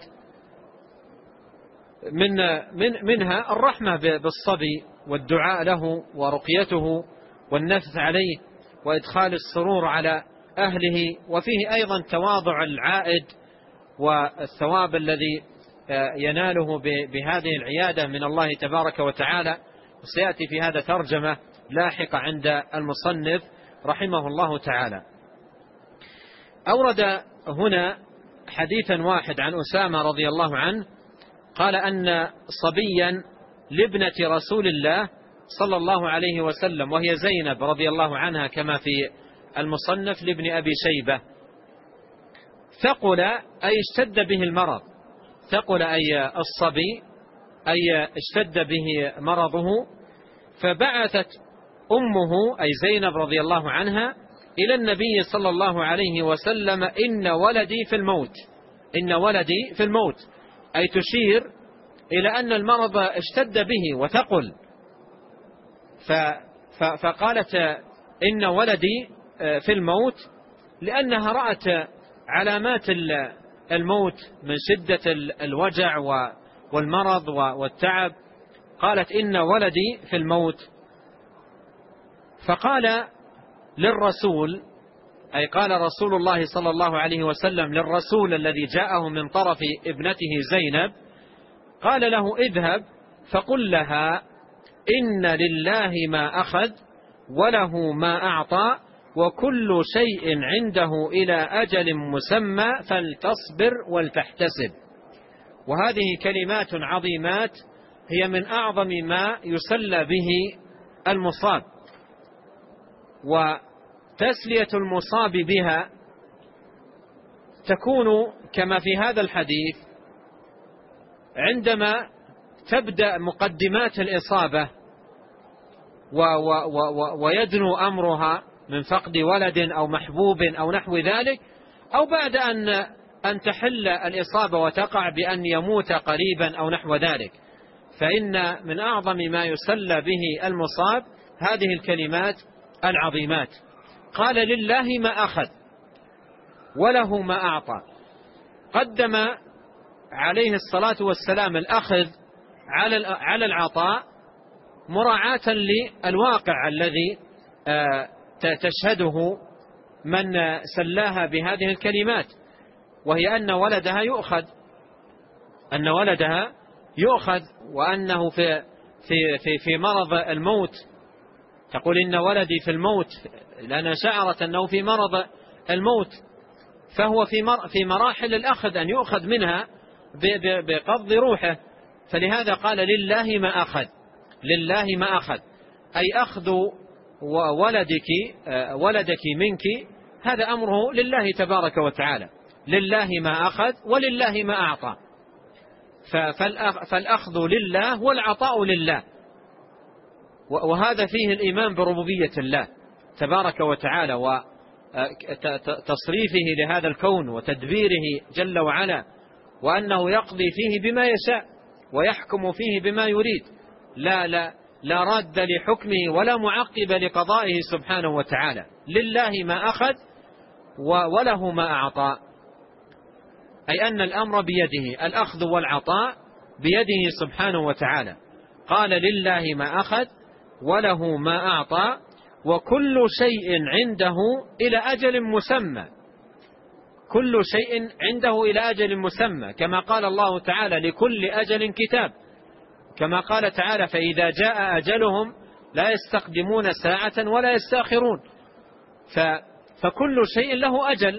منها الرحمة بالصبي والدعاء له ورقيته والنفث عليه وإدخال السرور على أهله، وفيه أيضا تواضع العائد والثواب الذي يناله بهذه العيادة من الله تبارك وتعالى. وسيأتي في هذا ترجمة لاحقة عند المصنف رحمه الله تعالى. أورد هنا حديثا واحد عن أسامة رضي الله عنه قال أن صبيا لابنة رسول الله صلى الله عليه وسلم، وهي زينب رضي الله عنها كما في المصنف لابن أبي شيبة، ثقل أي اشتد به المرض، ثقل أي الصبي أي اشتد به مرضه، فبعثت أمه أي زينب رضي الله عنها إلى النبي صلى الله عليه وسلم: إن ولدي في الموت، إن ولدي في الموت، أي تشير إلى أن المرض اشتد به وثقل، فقالت إن ولدي في الموت، لأنها رأت علامات الموت من شدة الوجع والمرض والتعب. قالت إن ولدي في الموت. فقال للرسول، أي قال رسول الله صلى الله عليه وسلم للرسول الذي جاءه من طرف ابنته زينب، قال له اذهب فقل لها إن لله ما أخذ وله ما أعطى وكل شيء عنده إلى أجل مسمى فلتصبر ولتحتسب. وهذه كلمات عظيمات هي من أعظم ما يسلى به المصاب، وتسلية المصاب بها تكون كما في هذا الحديث عندما تبدأ مقدمات الإصابة ويدنو أمرها من فقد ولد أو محبوب أو نحو ذلك، أو بعد أن تحل الإصابة وتقع بأن يموت قريبا أو نحو ذلك. فإن من أعظم ما يسلى به المصاب هذه الكلمات العظيمات. قال لله ما أخذ وله ما أعطى. قدم عليه الصلاة والسلام الأخذ على العطاء مراعاة للواقع الذي تشهده من سلاها بهذه الكلمات، وهي أن ولدها يؤخذ وأنه في مرض الموت. تقول إن ولدي في الموت لأنها شعرت أنه في مرض الموت، فهو في مراحل الأخذ أن يؤخذ منها بقبض روحه. فلهذا قال لله ما أخذ. لله ما أخذ أي أخذ ولدك منك، هذا أمره لله تبارك وتعالى. لله ما أخذ ولله ما أعطى. فالأخذ لله والعطاء لله، وهذا فيه الإيمان بربوبية الله تبارك وتعالى وتصريفه لهذا الكون وتدبيره جل وعلا، وأنه يقضي فيه بما يشاء ويحكم فيه بما يريد، لا راد لحكمه ولا معقب لقضائه سبحانه وتعالى. لله ما أخذ وله ما أعطى، أي أن الأمر بيده، الأخذ والعطاء بيده سبحانه وتعالى. قال لله ما أخذ وله ما أعطى وكل شيء عنده إلى أجل مسمى. كل شيء عنده إلى أجل مسمى، كما قال الله تعالى لكل أجل كتاب، كما قال تعالى فإذا جاء أجلهم لا يستقدمون ساعة ولا يستأخرون. فكل شيء له أجل،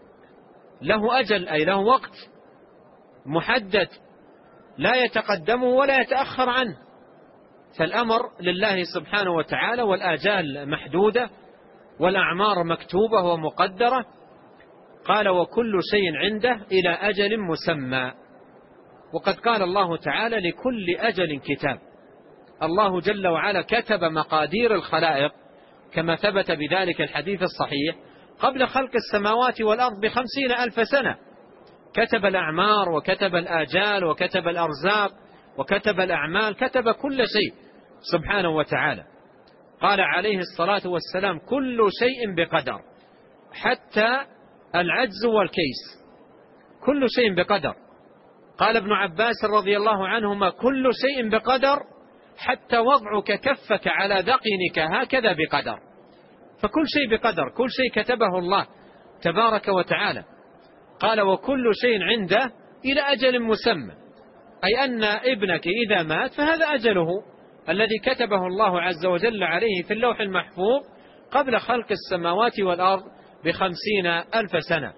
أي له وقت محدد لا يتقدمه ولا يتأخر عنه. فالأمر لله سبحانه وتعالى، والآجال محدودة والأعمار مكتوبة ومقدرة. قال وكل شيء عنده إلى أجل مسمى. وقد قال الله تعالى لكل أجل كتاب. الله جل وعلا كتب مقادير الخلائق كما ثبت بذلك الحديث الصحيح قبل خلق السماوات والأرض 50,000 سنة. كتب الأعمار وكتب الآجال وكتب الأرزاق وكتب الأعمال، كتب كل شيء سبحانه وتعالى. قال عليه الصلاة والسلام كل شيء بقدر، حتى العجز والكيس كل شيء بقدر. قال ابن عباس رضي الله عنهما كل شيء بقدر حتى وضعك كفك على ذقنك هكذا بقدر. فكل شيء بقدر، كل شيء كتبه الله تبارك وتعالى. قال وكل شيء عنده إلى أجل مسمى، أي أن ابنك إذا مات فهذا أجله الذي كتبه الله عز وجل عليه في اللوح المحفوظ قبل خلق السماوات والأرض 50,000 سنة.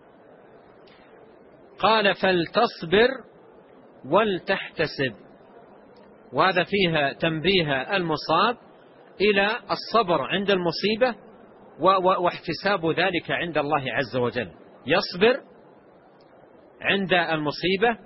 قال فلتصبر ولتحتسب. وهذا فيها تنبيه المصاب إلى الصبر عند المصيبة واحتساب ذلك عند الله عز وجل. يصبر عند المصيبة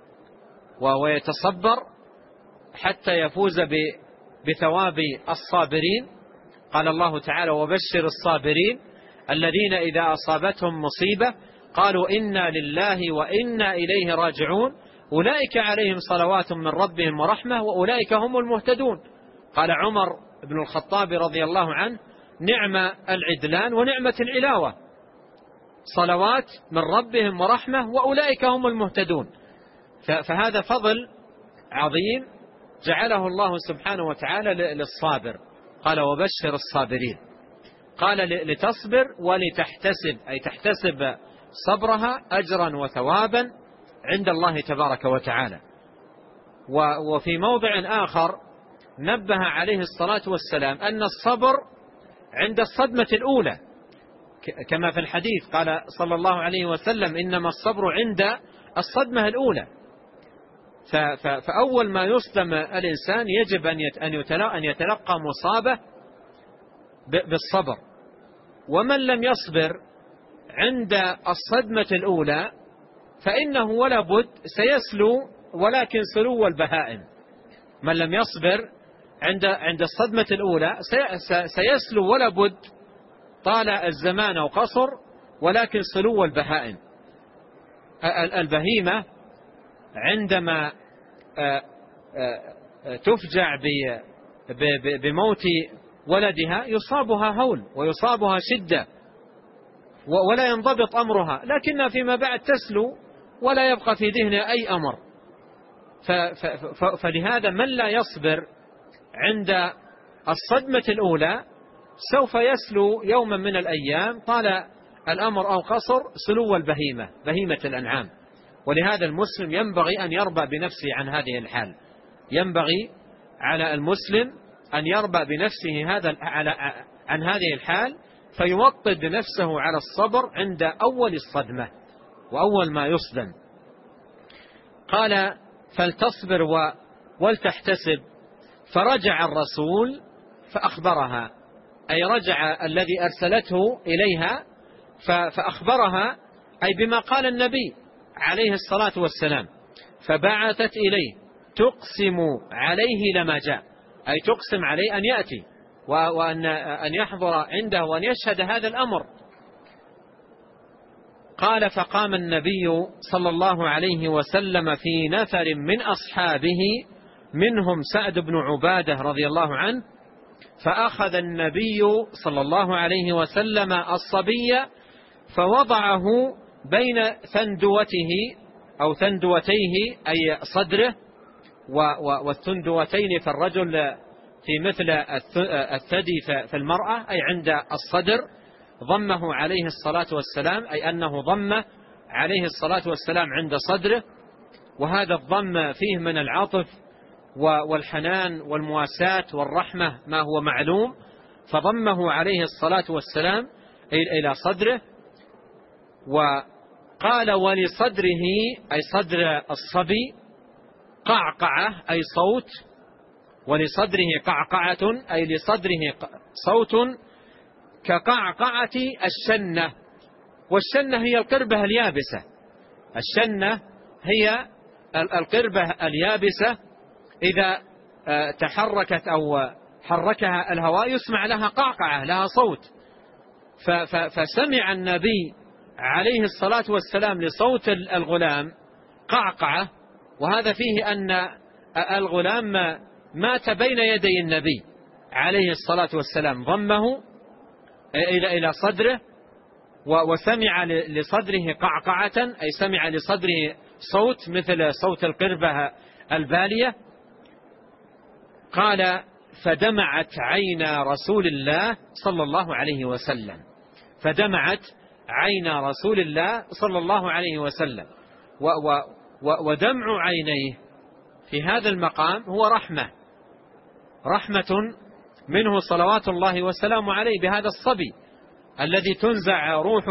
ويتصبر حتى يفوز بثواب الصابرين. قال الله تعالى وبشر الصابرين الذين إذا أصابتهم مصيبة قالوا إنا لله وإنا إليه راجعون أولئك عليهم صلوات من ربهم ورحمة وأولئك هم المهتدون. قال عمر بن الخطاب رضي الله عنه: نعم العدلان ونعمة العلاوة، صلوات من ربهم ورحمة وأولئك هم المهتدون. فهذا فضل عظيم جعله الله سبحانه وتعالى للصابر. قال: وبشر الصابرين. قال: لتصبر ولتحتسب، أي تحتسب صبرها أجرا وثوابا عند الله تبارك وتعالى. وفي موضع آخر نبه عليه الصلاة والسلام أن الصبر عند الصدمة الأولى، كما في الحديث قال صلى الله عليه وسلم: إنما الصبر عند الصدمة الأولى. فأول ما يصدم الإنسان يجب أن يتلقى مصابة بالصبر. ومن لم يصبر عند الصدمة الأولى فإنه ولا بد سيسلو، ولكن سلو البهائم. من لم يصبر عند الصدمة الأولى سيسلو ولا بد، طال الزمان أو قصر، ولكن سلو البهائم. البهيمة عندما تفجع بموت ولدها يصابها هول ويصابها شدة ولا ينضبط أمرها، لكنها فيما بعد تسلو ولا يبقى في ذهنها أي أمر. فلهذا من لا يصبر عند الصدمة الأولى سوف يسلو يوما من الأيام، طال الأمر أو قصر، سلو البهيمة، بهيمة الأنعام. ولهذا المسلم ينبغي أن يربى بنفسه عن هذه الحال. ينبغي على المسلم أن يربى بنفسه عن هذه الحال، فيوطد نفسه على الصبر عند أول الصدمة وأول ما يصدم. قال: فلتصبر ولتحتسب. فرجع الرسول فأخبرها، أي رجع الذي أرسلته إليها فأخبرها، أي بما قال النبي عليه الصلاة والسلام. فبعثت إليه تقسم عليه لما جاء، أي تقسم عليه أن يأتي وأن يحضر عنده وأن يشهد هذا الأمر. قال: فقام النبي صلى الله عليه وسلم في نفر من أصحابه منهم سعد بن عبادة رضي الله عنه، فأخذ النبي صلى الله عليه وسلم الصبي فوضعه بين ثندوته أو ثندوتيه، أي صدره، والثندوتين في الرجل في مثل الثدي في المرأة، أي عند الصدر. ضمه عليه الصلاة والسلام، أي أنه ضم عليه الصلاة والسلام عند صدره، وهذا الضم فيه من العطف والحنان والمواساة والرحمة ما هو معلوم، فضمه عليه الصلاة والسلام إلى صدره. وقال: ولصدره، أي صدر الصبي، قعقعة، أي صوت. ولصدره قعقعة، أي لصدره صوت كقعقعة الشنة. والشنة هي القربة اليابسة. الشنة هي القربة اليابسة، إذا تحركت أو حركها الهواء يسمع لها قعقعة، لها صوت. فسمع النبي عليه الصلاة والسلام لصوت الغلام قعقعة، وهذا فيه أن الغلام مات بين يدي النبي عليه الصلاة والسلام. ضمه إلى صدره وسمع لصدره قعقعة، أي سمع لصدره صوت مثل صوت القربة البالية. قال: فدمعت عينا رسول الله صلى الله عليه وسلم. فدمعت عينا رسول الله صلى الله عليه وسلم. ودمع عينيه في هذا المقام هو رحمة منه صلوات الله وسلامه عليه بهذا الصبي الذي تنزع روحه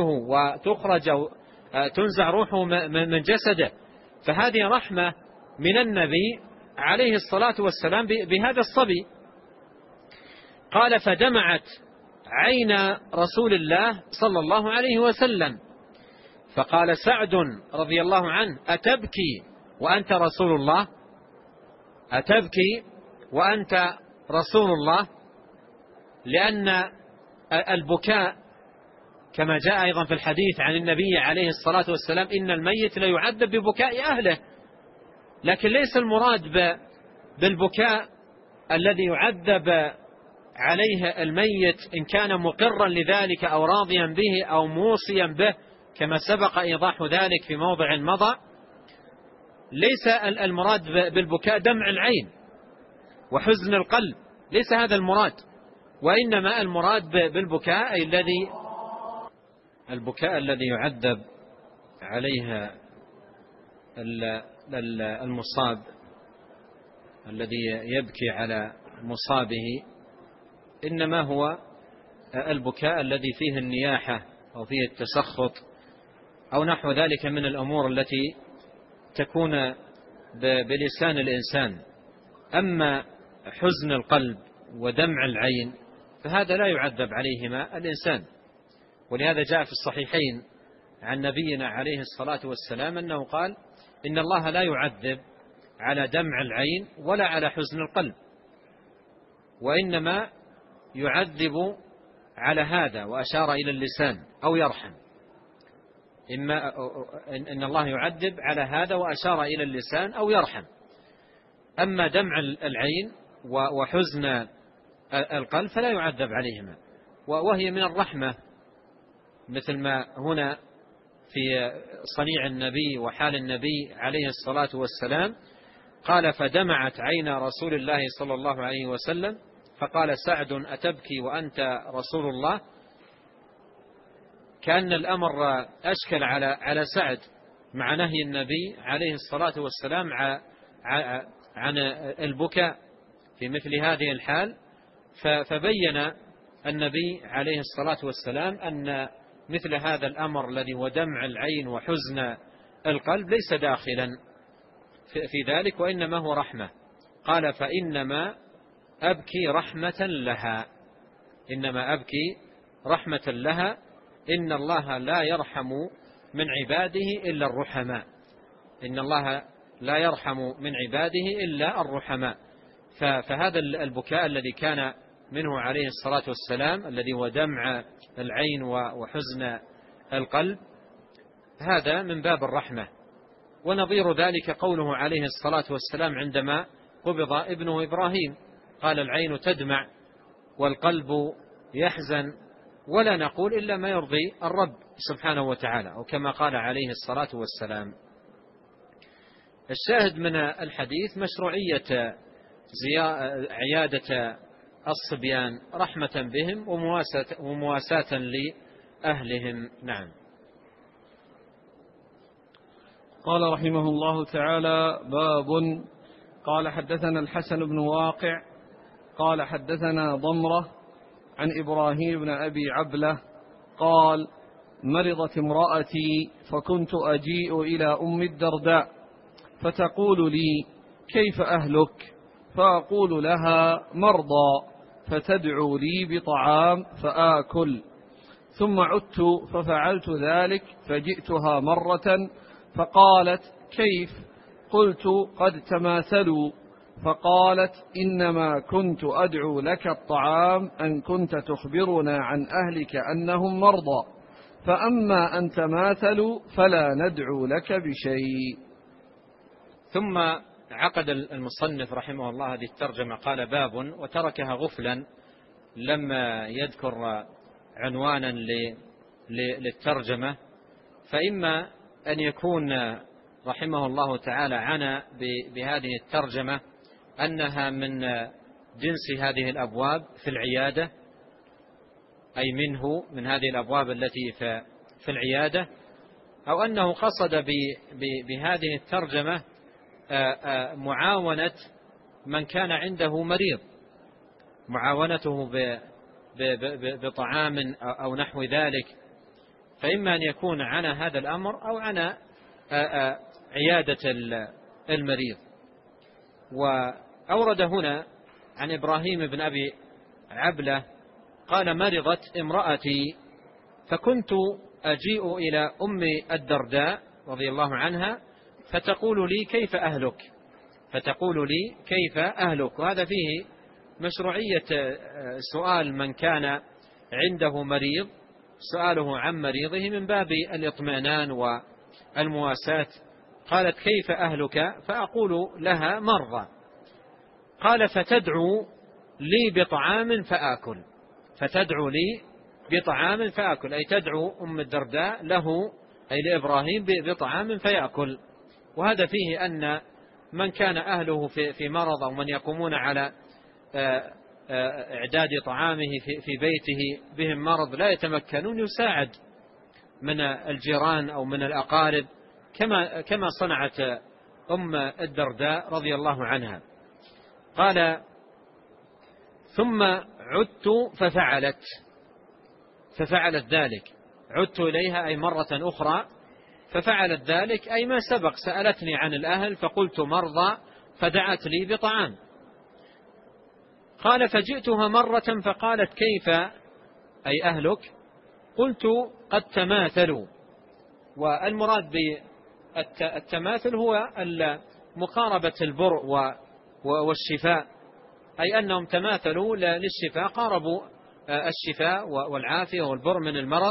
تنزع روحه من جسده. فهذه رحمة من النبي عليه الصلاة والسلام بهذا الصبي. قال: فدمعت عين رسول الله صلى الله عليه وسلم. فقال سعد رضي الله عنه: أتبكي وأنت رسول الله؟ أتبكي وأنت رسول الله؟ لأن البكاء كما جاء أيضا في الحديث عن النبي عليه الصلاة والسلام: إن الميت لا يعذب ببكاء أهله. لكن ليس المراد بالبكاء الذي يعذب عليه الميت إن كان مقرا لذلك أو راضيا به أو موصيا به، كما سبق إيضاح ذلك في موضع مضى. ليس المراد بالبكاء دمع العين وحزن القلب، ليس هذا المراد، وإنما المراد بالبكاء أي البكاء الذي يعذب عليها المصاب، الذي يبكي على مصابه، إنما هو البكاء الذي فيه النياحة أو فيه التسخط أو نحو ذلك من الأمور التي تكون بلسان الإنسان. أما حزن القلب ودمع العين فهذا لا يعذب عليهما الإنسان. ولهذا جاء في الصحيحين عن نبينا عليه الصلاة والسلام أنه قال: إن الله لا يعذب على دمع العين ولا على حزن القلب، وإنما يعذب على هذا، وأشار إلى اللسان، أو يرحم. إما إن الله يعذب على هذا وأشار إلى اللسان أو يرحم. أما دمع العين وحزن القلب فلا يعذب عليهما، وهي من الرحمة، مثل ما هنا في صنيع النبي وحال النبي عليه الصلاة والسلام قال: فدمعت عين رسول الله صلى الله عليه وسلم فقال سعد: أتبكي وأنت رسول الله؟ كان الأمر أشكل على سعد مع نهي النبي عليه الصلاة والسلام عن البكاء في مثل هذه الحال، فبين النبي عليه الصلاة والسلام أن مثل هذا الأمر الذي هو دمع العين وحزن القلب ليس داخلا في ذلك، وإنما هو رحمة. قال: فإنما أبكي رحمة لها، إنما أبكي رحمة لها، إن الله لا يرحم من عباده إلا الرحماء، إن الله لا يرحم من عباده إلا الرحماء. فهذا البكاء الذي كان منه عليه الصلاة والسلام الذي هو دمع العين وحزن القلب هذا من باب الرحمة. ونظير ذلك قوله عليه الصلاة والسلام عندما قبض ابنه إبراهيم قال: العين تدمع والقلب يحزن ولا نقول إلا ما يرضي الرب سبحانه وتعالى، أو كما قال عليه الصلاة والسلام. الشاهد من الحديث مشروعية عيادة الصبيان رحمة بهم ومواساة لأهلهم. نعم. قال رحمه الله تعالى: باب. قال: حدثنا الحسن بن واقع قال: حدثنا ضمرة عن إبراهيم بن أبي عبلة قال: مرضت امرأتي فكنت أجيء إلى أم الدرداء فتقول لي: كيف أهلك؟ فأقول لها: مرضى، فتدعو لي بطعام فآكل. ثم عدت ففعلت ذلك فجئتها مرة فقالت: كيف؟ قلت: قد تماثلوا. فقالت: إنما كنت أدعو لك الطعام أن كنت تخبرنا عن أهلك أنهم مرضى، فأما أن تماثلوا فلا ندعو لك بشيء. ثم عقد المصنف رحمه الله هذه الترجمة قال: باب، وتركها غفلا لما يذكر عنوانا للترجمة. فإما أن يكون رحمه الله تعالى عنى بهذه الترجمة أنها من جنس هذه الأبواب في العيادة، أي من هذه الأبواب التي في العيادة، أو أنه قصد بهذه الترجمة معاونة من كان عنده مريض، معاونته بطعام أو نحو ذلك. فإما أن يكون عن هذا الأمر أو عن عيادة المريض. وأورد هنا عن إبراهيم بن أبي عبلة قال: مرضت امرأتي فكنت أجيء إلى أم الدرداء رضي الله عنها فتقول لي: كيف أهلك؟ فتقول لي: كيف أهلك؟ وهذا فيه مشروعية سؤال من كان عنده مريض، سؤاله عن مريضه من باب الاطمئنان والمواساة. قالت: كيف أهلك؟ فأقول لها: مرضى. قال: فتدعو لي بطعام فآكل، فتدعو لي بطعام فآكل، أي تدعو أم الدرداء له أي لإبراهيم بطعام فيأكل. وهذا فيه أن من كان أهله في مرض أو من يقومون على إعداد طعامه في بيته بهم مرض لا يتمكنون يساعد من الجيران أو من الأقارب كما صنعت أم الدرداء رضي الله عنها. قال ثم عدت ففعلت ذلك، عدت إليها أي مرة أخرى ففعلت ذلك، أي ما سبق، سألتني عن الأهل فقلت مرضى فدعت لي بطعام. قال فجئتها مرة فقالت كيف أي أهلك؟ قلت قد تماثلوا. والمراد بالتماثل هو مقاربة البرء والشفاء، أي أنهم تماثلوا للشفاء، قاربوا الشفاء والعافية والبرء من المرض.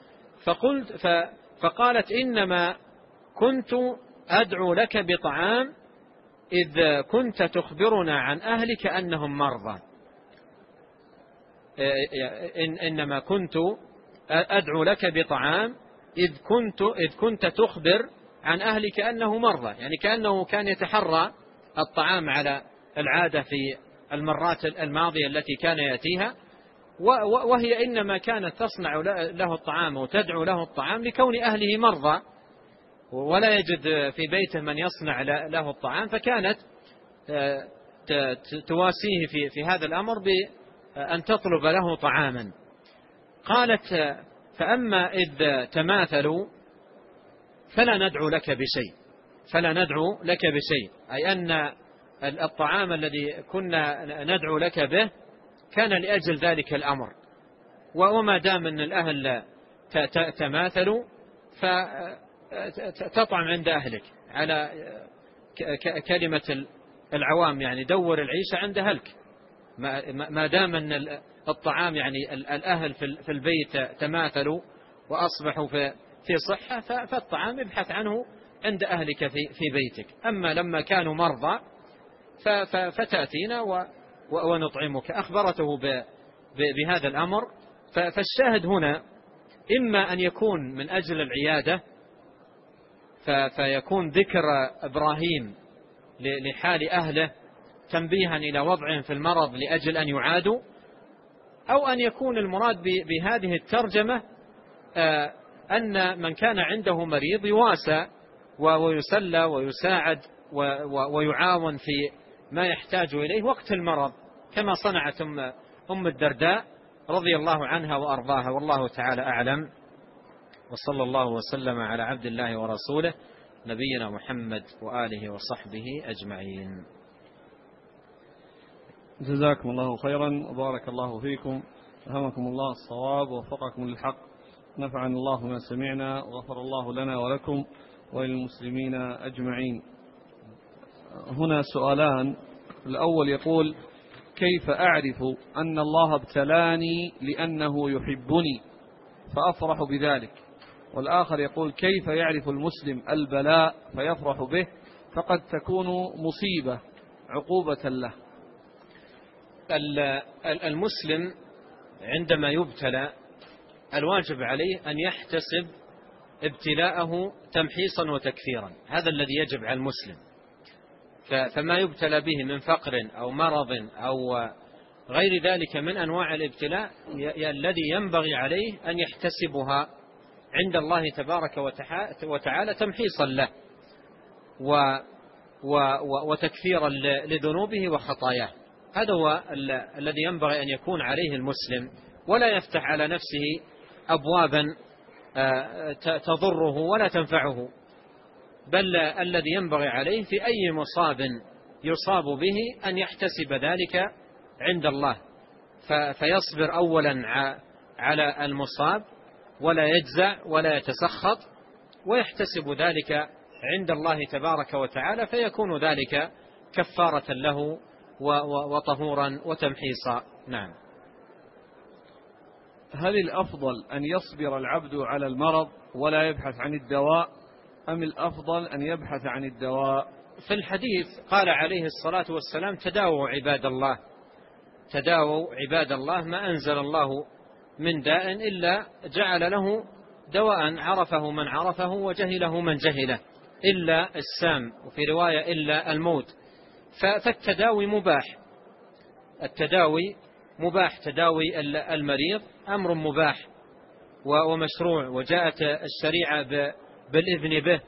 فقالت إنما كنت أدعو لك بطعام إذ كنت تخبرنا عن أهلك أنهم مرضى. إنما كنت أدعو لك بطعام إذ كنت تخبر عن أهلك أنه مرضى، يعني كأنه كان يتحرى الطعام على العادة في المرات الماضية التي كان يأتيها، وهي إنما كانت تصنع له الطعام وتدعو له الطعام لكون أهله مرضى ولا يجد في بيته من يصنع له الطعام، فكانت تواسيه في هذا الأمر بأن تطلب له طعاما. قالت فأما إذ تماثلوا فلا ندعو لك بشيء، أي أن الطعام الذي كنا ندعو لك به كان لأجل ذلك الأمر، وما دام أن الأهل تماثلوا فتطعم عند أهلك على كلمة العوام، يعني دور العيشة عند أهلك، ما دام أن الطعام يعني الأهل في البيت تماثلوا وأصبحوا في صحة، فالطعام ابحث عنه عند أهلك في بيتك. أما لما كانوا مرضى فتأتينا ونطعمك. أخبرته بهذا الأمر. فالشاهد هنا إما أن يكون من أجل العيادة فيكون ذكر إبراهيم لحال أهله تنبيها إلى وضعهم في المرض لأجل أن يعادوا، أو أن يكون المراد بهذه الترجمة أن من كان عنده مريض يواسى ويسلى ويساعد ويعاون في ما يحتاج إليه وقت المرض، كما صنعت أم الدرداء رضي الله عنها وأرضاها. والله تعالى أعلم، وصلى الله وسلم على عبد الله ورسوله نبينا محمد وآله وصحبه أجمعين. جزاكم الله خيرا وبارك الله فيكم، ألهمكم الله الصواب ووفقكم للحق، نفعنا الله ما سمعنا وغفر الله لنا ولكم وللمسلمين أجمعين. هنا سؤالان. الأول يقول: كيف أعرف أن الله ابتلاني لأنه يحبني فأفرح بذلك؟ والآخر يقول: كيف يعرف المسلم البلاء فيفرح به فقد تكون مصيبة عقوبة له؟ المسلم عندما يبتلى الواجب عليه أن يحتسب ابتلاءه تمحيصا وتكفيرا، هذا الذي يجب على المسلم. فما يبتلى به من فقر أو مرض أو غير ذلك من أنواع الابتلاء الذي ينبغي عليه أن يحتسبها عند الله تبارك وتعالى تمحيصا له وتكفيرا لذنوبه وخطاياه. هذا هو الذي ينبغي أن يكون عليه المسلم، ولا يفتح على نفسه أبوابا تضره ولا تنفعه، بل الذي ينبغي عليه في أي مصاب يصاب به أن يحتسب ذلك عند الله، فيصبر أولا على المصاب ولا يجزع ولا يتسخط، ويحتسب ذلك عند الله تبارك وتعالى، فيكون ذلك كفارة له وطهورا وتمحيصا. نعم. هل الأفضل أن يصبر العبد على المرض ولا يبحث عن الدواء، أم الأفضل أن يبحث عن الدواء؟ في الحديث قال عليه الصلاة والسلام: تداووا عباد الله تداووا عباد الله ما أنزل الله من داء إلا جعل له دواء عرفه من عرفه وجهله من جهله إلا السام، وفي رواية إلا الموت. فالتداوي مباح، التداوي مباح، تداوي المريض أمر مباح ومشروع، وجاءت الشريعة بالإذن به،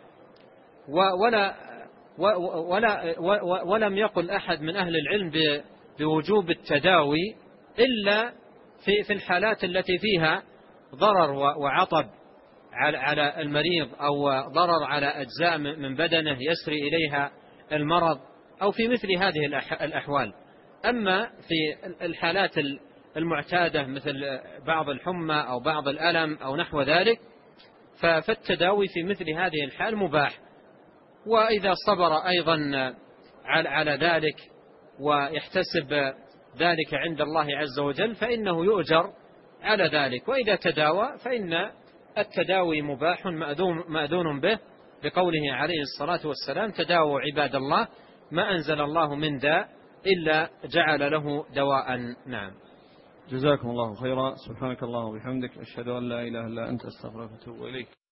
ولم يقل أحد من أهل العلم بوجوب التداوي إلا في الحالات التي فيها ضرر وعطب على المريض، أو ضرر على أجزاء من بدنه يسري إليها المرض، أو في مثل هذه الأحوال. أما في الحالات المعتادة مثل بعض الحمى أو بعض الألم أو نحو ذلك، فالتداوي في مثل هذه الحال مباح. وإذا صبر أيضا على ذلك ويحتسب ذلك عند الله عز وجل فإنه يؤجر على ذلك. وإذا تداوى فإن التداوي مباح مأذون به، بقوله عليه الصلاة والسلام: تداووا عباد الله ما أنزل الله من داء إلا جعل له دواء. نعم. جزاكم الله خيرا. سبحانك اللهم وبحمدك، أشهد أن لا إله إلا أنت، أستغفرك وأتوب إليك.